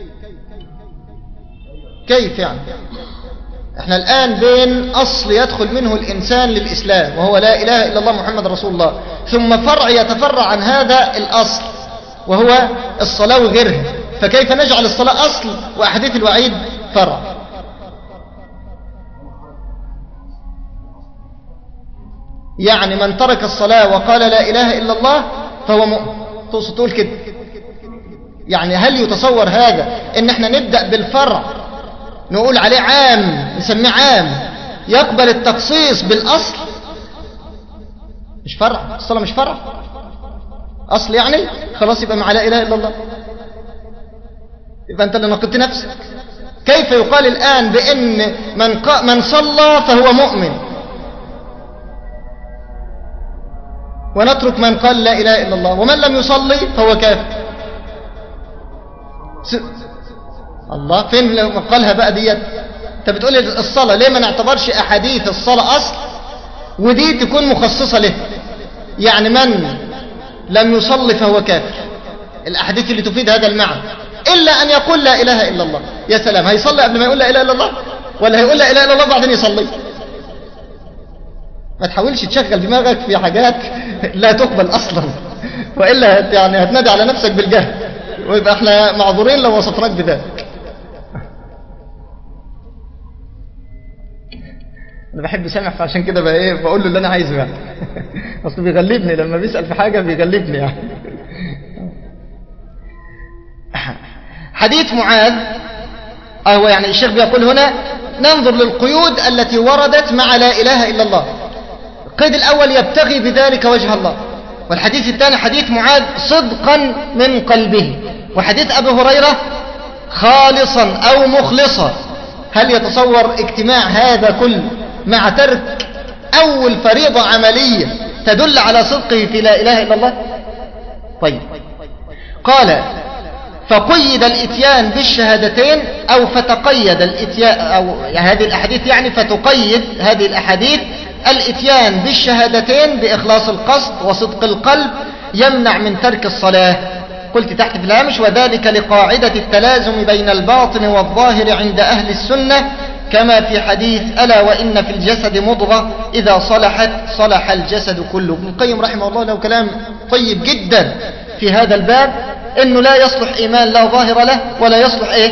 Speaker 1: كيف يعني احنا الآن بين أصل يدخل منه الإنسان للإسلام وهو لا إله إلا الله محمد رسول الله، ثم فرع يتفرع عن هذا الأصل وهو الصلاة وغيرها. فكيف نجعل الصلاة أصل وأحاديث الوعيد فرع؟ يعني من ترك الصلاة وقال لا إله إلا الله فهو مؤمن، تقصد تقول كده؟ يعني هل يتصور هذا ان احنا نبدأ بالفرع نقول عليه عام نسميه عام يقبل التخصيص بالأصل؟ مش فرع، الصلاة مش فرع أصل، يعني خلاص يبقى مع لا إله إلا الله، يبقى أنت اللي نقدت نفسك. كيف يقال الآن بأن من, من صلى فهو مؤمن ونترك من قال لا إله إلا الله، ومن لم يصلي فهو كافر؟ س... الله، فين لما قالها بقى ديت؟ انت بتقول الصلاة ليه ما نعتبرش أحاديث الصلاة أصل ودي تكون مخصصة له؟ يعني من لم يصلي فهو كافر، الأحاديث اللي تفيد هذا المعنى، إلا أن يقول لا إله إلا الله. يا سلام، هيصلي قبل ما يقول لا إله إلا الله ولا هيقول لا إله إلا الله بعدين يصلي؟ ما تحاولش تشغل دماغك في حاجات لا تقبل أصلا، وإلا يعني هتنادي على نفسك بالجهل، ويبقى احنا معذورين لو وصفناك بذلك. انا بحب سامع، فعشان كده بقى ايه بقول له اللي انا عايزه يعني. اصله بيغلبني لما بيسأل في حاجة، بيغلبني يعني. حديث معاذ، هو يعني الشيخ بيقول هنا ننظر للقيود التي وردت مع لا إله إلا الله. القيد الأول يبتغي بذلك وجه الله، والحديث الثاني حديث معاذ صدقا من قلبه، وحديث أبي هريرة خالصا أو مخلصا. هل يتصور اجتماع هذا كله مع ترك أول فريضة عملية تدل على صدقه في لا إله إلا الله؟ طيب، قال فقيد الاتيان بالشهادتين أو فتقيد الاتيان، أو هذه الأحاديث يعني فتقيد هذه الأحاديث الاتيان بالشهادتين بإخلاص القصد وصدق القلب يمنع من ترك الصلاة. قلت تحت في الهامش وذلك لقاعدة التلازم بين الباطن والظاهر عند أهل السنة، كما في حديث ألا وإن في الجسد مضغة إذا صلحت صلح الجسد كله. ابن القيم رحمه الله له كلام طيب جدا في هذا الباب، إنه لا يصلح إيمان لا ظاهر له ولا يصلح إيه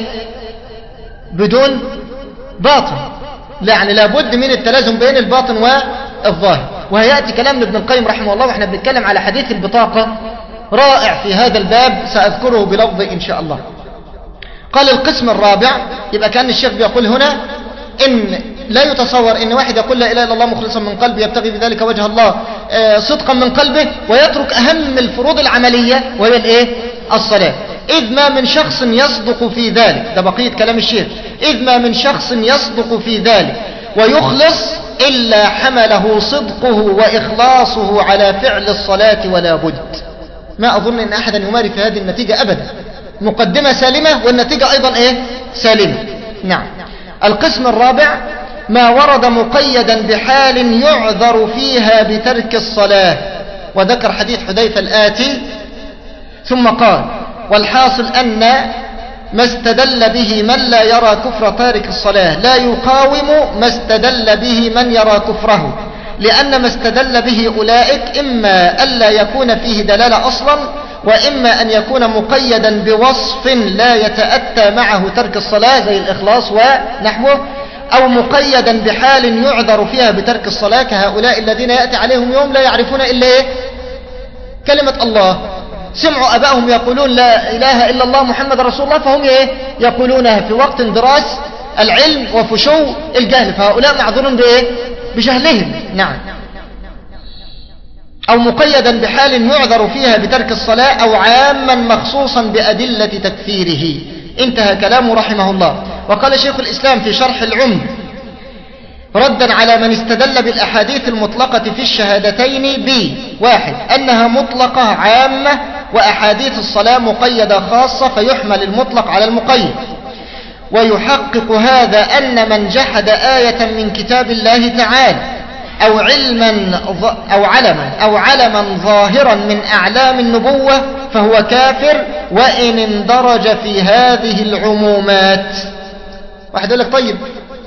Speaker 1: بدون باطن، يعني لابد من التلازم بين الباطن والظاهر. وهيأتي كلام لابن القيم رحمه الله وإحنا بنتكلم على حديث البطاقة رائع في هذا الباب، سأذكره بلفظ إن شاء الله. قال القسم الرابع، يبقى كان الشيخ بيقول هنا إن لا يتصور إن واحد يقول لا إله إلا الله مخلصا من قلبه يبتغي بذلك وجه الله صدقا من قلبه ويترك أهم الفروض العملية وهي الإيه؟ الصلاة. إذ ما من شخص يصدق في ذلك، ده بقية كلام الشيخ، إذ ما من شخص يصدق في ذلك ويخلص إلا حمله صدقه وإخلاصه على فعل الصلاة ولا بد. ما أظن أن أحدا يماري في هذه النتيجة أبدا، مقدمة سالمة والنتيجة أيضا إيه؟ سالمة. نعم. القسم الرابع ما ورد مقيدا بحال يعذر فيها بترك الصلاة، وذكر حديث حذيفة الآتي ثم قال والحاصل أن ما استدل به من لا يرى كفر تارك الصلاة لا يقاوم ما استدل به من يرى كفره، لأن ما استدل به أولئك إما ألا يكون فيه دلالة أصلا، وإما أن يكون مقيدا بوصف لا يتأتى معه ترك الصلاة زي الإخلاص ونحوه، أو مقيدا بحال يعذر فيها بترك الصلاة كهؤلاء الذين يأتي عليهم يوم لا يعرفون إلا إيه؟ كلمة الله، سمعوا أبائهم يقولون لا إله إلا الله محمد رسول الله فهم إيه؟ يقولونها في وقت دراس العلم وفشو الجهل، فهؤلاء معذورون بإيه؟ بجهلهم. نعم. أو مقيدا بحال يعذر فيها بترك الصلاة، أو عاما مخصوصا بأدلة تكفيره. انتهى كلامه رحمه الله. وقال شيخ الإسلام في شرح العمد ردا على من استدل بالأحاديث المطلقة في الشهادتين ب واحد أنها مطلقة عامة، وأحاديث الصلاة مقيدة خاصة فيحمل المطلق على المقيد. ويحقق هذا أن من جحد آية من كتاب الله تعالى أو علما أو علما أو علما ظاهرا من أعلام النبوة فهو كافر وإن اندرج في هذه العمومات. واحد يقول لك طيب،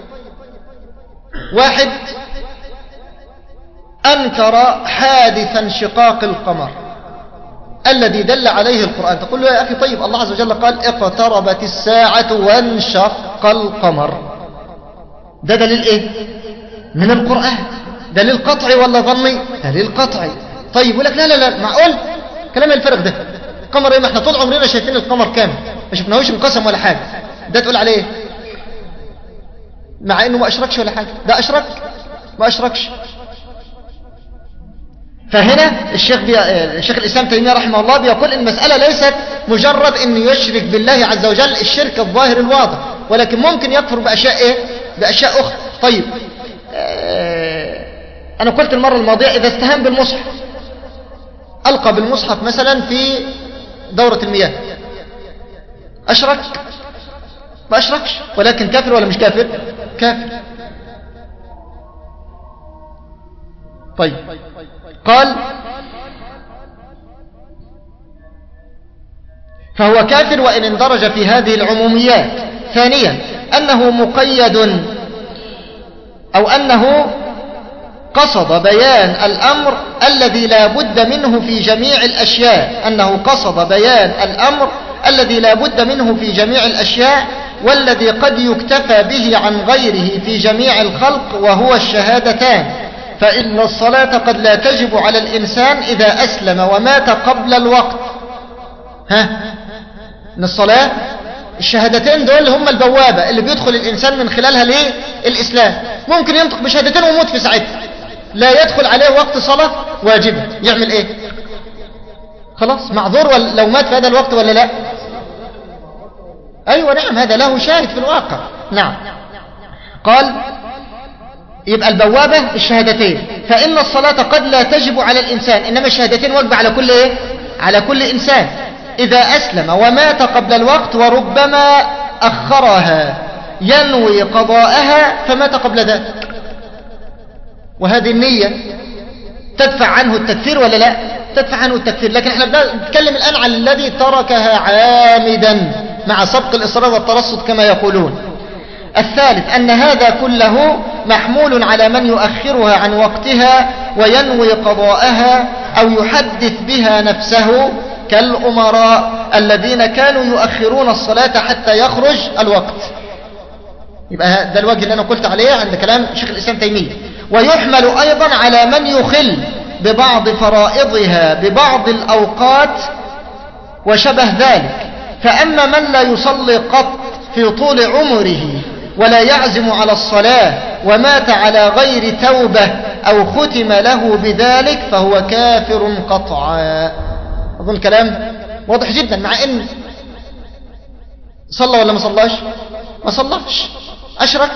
Speaker 1: واحد أنكر حادث انشقاق القمر الذي دل عليه القرآن. تقول له يا أخي طيب الله عز وجل قال اقتربت الساعة وانشق القمر، ده دليل إيه؟ من القرآن. دليل قطعي ولا ظني؟ دليل قطعي. طيب يقول لك لا لا لا معقول كلام الفرق ده؟ القمر ايه؟ ما احنا طول عمرنا شايفين القمر كامل ما شفناهوش انقسم ولا حاجة، ده تقول عليه مع انه ما اشركش ولا حاجة؟ ده اشرك؟ ما اشركش. فهنا الشيخ بي... الشيخ الإسلام تيمية رحمه الله بيقول إن المسألة ليست مجرد أن يشرك بالله عز وجل الشرك الظاهر الواضح، ولكن ممكن يكفر بأشياء إيه؟ بأشياء أخرى. طيب آه... أنا قلت المرة الماضية إذا استهان بالمصحف، ألقى بالمصحف مثلا في دورة المياه، أشرك؟ ما أشركش، ولكن كافر ولا مش كافر؟ كافر. طيب قال فهو كافر وإن اندرج في هذه العموميات. ثانيا أنه مقيد أو أنه قصد بيان الأمر الذي لا بد منه في جميع الأشياء، أنه قصد بيان الأمر الذي لا بد منه في جميع الأشياء والذي قد يكتفى به عن غيره في جميع الخلق، وهو الشهادتان. فإن الصلاة قد لا تجب على الإنسان إذا أسلم ومات قبل الوقت. ها؟ إن الصلاة الشهادتين دول هم البوابة اللي بيدخل الإنسان من خلالها ليه؟ الإسلام. ممكن ينطق بشهادتين ويموت في ساعتها، لا يدخل عليه وقت صلاة واجبة، يعمل إيه؟ خلاص معذور لو مات في هذا الوقت ولا لا؟ أيوة نعم، هذا له شاهد في الواقع. نعم. قال يبقى البوابة الشهادتين. فإن الصلاة قد لا تجب على الإنسان، إنما الشهادتين واجبة على كل إيه؟ على كل إنسان إذا أسلم ومات قبل الوقت، وربما أخرها ينوي قضاءها فمات قبل ذلك، وهذه النية تدفع عنه التكفير ولا لا؟ تدفع عنه التكفير. لكن احنا بنتكلم الآن عن الذي تركها عامدا مع سبق الإصرار والترصد كما يقولون. الثالث أن هذا كله محمول على من يؤخرها عن وقتها وينوي قضاءها أو يحدث بها نفسه كالأمراء الذين كانوا يؤخرون الصلاة حتى يخرج الوقت. يبقى ده الوجه اللي أنا قلت عليه عند كلام شيخ الإسلام تيمية. ويحمل أيضا على من يخل ببعض فرائضها ببعض الأوقات وشبه ذلك. فأما من لا يصلي قط في طول عمره ولا يعزم على الصلاة ومات على غير توبة أو ختم له بذلك فهو كافر قطعا. أظن كلام واضح جدا، مع إن صلى ولا ما صلاش؟ ما صلاش. أشرك؟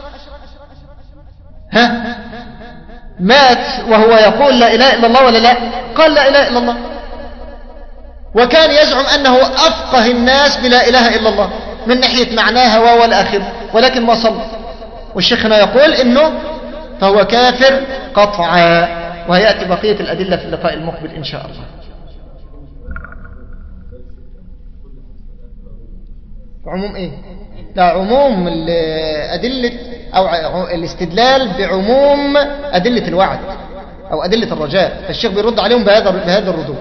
Speaker 1: ها؟ مات وهو يقول لا إله إلا الله ولا لا؟ قال لا إله إلا الله، وكان يزعم أنه أفقه الناس بلا إله إلا الله من ناحية معناها والآخر، ولكن ما صلى. والشيخنا يقول إنه فهو كافر قطعا، وهيأتي بقية الأدلة في اللقاء المقبل إن شاء الله. عموم إيه؟ لا، عموم الأدلة أو الاستدلال بعموم أدلة الوعد أو أدلة الرجاء، فالشيخ بيرد عليهم بهذا بهذا الردود.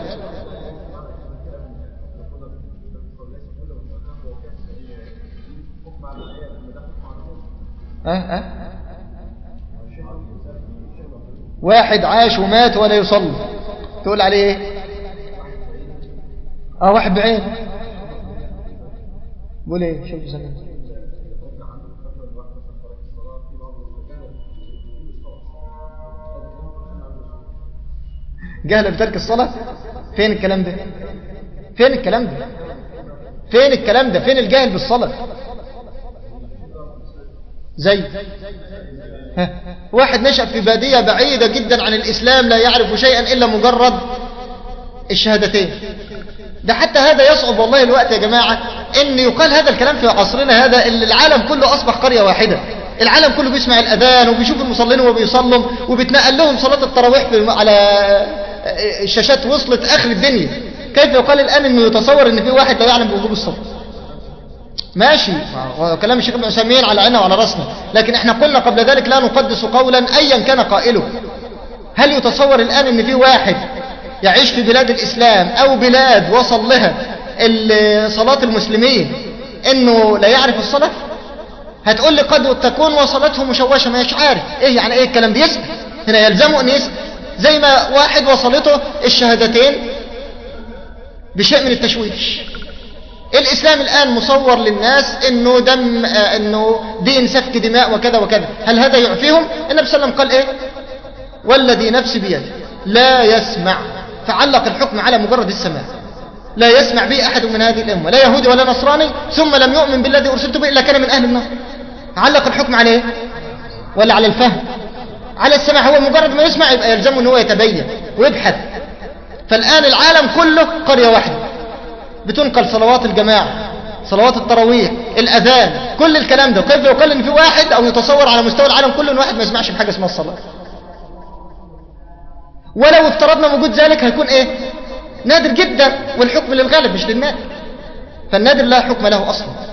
Speaker 1: أه أه واحد عاش ومات ولا يصلي تقول عليه ايه؟ اه واحد بعين بقول ايه؟ شوف زمان جهل بترك الصلاة. فين الكلام ده؟ فين الكلام ده؟ فين الكلام ده؟ فين الجاهل بالصلاة؟ زي ها. واحد نشأ في بادية بعيدة جدا عن الإسلام لا يعرف شيئا إلا مجرد الشهادتين. ده حتى هذا يصعب والله الوقت يا جماعة إن يقال هذا الكلام في عصرنا هذا، اللي العالم كله أصبح قرية واحدة، العالم كله بيسمع الأذان وبيشوف المصلين وبيصلوا وبيتنقل لهم صلاة التراويح على الشاشات، وصلت آخر الدنيا. كيف يقال الآن إنه يتصور إن في واحد لا يعلم بوجوب الصلاة؟ ماشي، وكلام الشيخ ابن عثيمين على عيننا وعلى راسنا، لكن احنا قلنا قبل ذلك لا نقدس قولا ايا كان قائله. هل يتصور الآن ان في واحد يعيش في بلاد الإسلام أو بلاد وصل لها صلاة المسلمين إنه لا يعرف الصلاة؟ هتقول لي قد تكون وصلته مشوشة، ما يش عارف إيه يعني إيه الكلام ده، يسأل. هنا يلزمه أن يسأل، زي ما واحد وصلته الشهادتين بشيء من التشويش. الإسلام الآن مصور للناس إنه دم آه إنه دين سفك دماء وكذا وكذا، هل هذا يعفيهم؟ النبي صلى الله عليه وسلم قال إيه؟ والذي نفسي بيده لا يسمع، فعلق الحكم على مجرد السماع. لا يسمع به أحد من هذه الأمة، لا يهودي ولا نصراني، ثم لم يؤمن بالذي أرسلت به إلا كان من أهل النار. علق الحكم على إيه؟ ولا على الفهم؟ على السماع. هو مجرد ما يسمع يبقى يلزمه أنه يتبين ويبحث. فالآن العالم كله قرية واحدة بتنقل صلوات الجماعة، صلوات التراويح، الأذان، كل الكلام ده. كيف يقال إن في واحد أو يتصور على مستوى العالم كله إن واحد ما يسمعش بحاجة اسمها الصلاة؟ ولو افترضنا وجود ذلك هيكون إيه؟ نادر جدا، والحكم للغالب مش للنادر. فالنادر لا حكم له أصلا.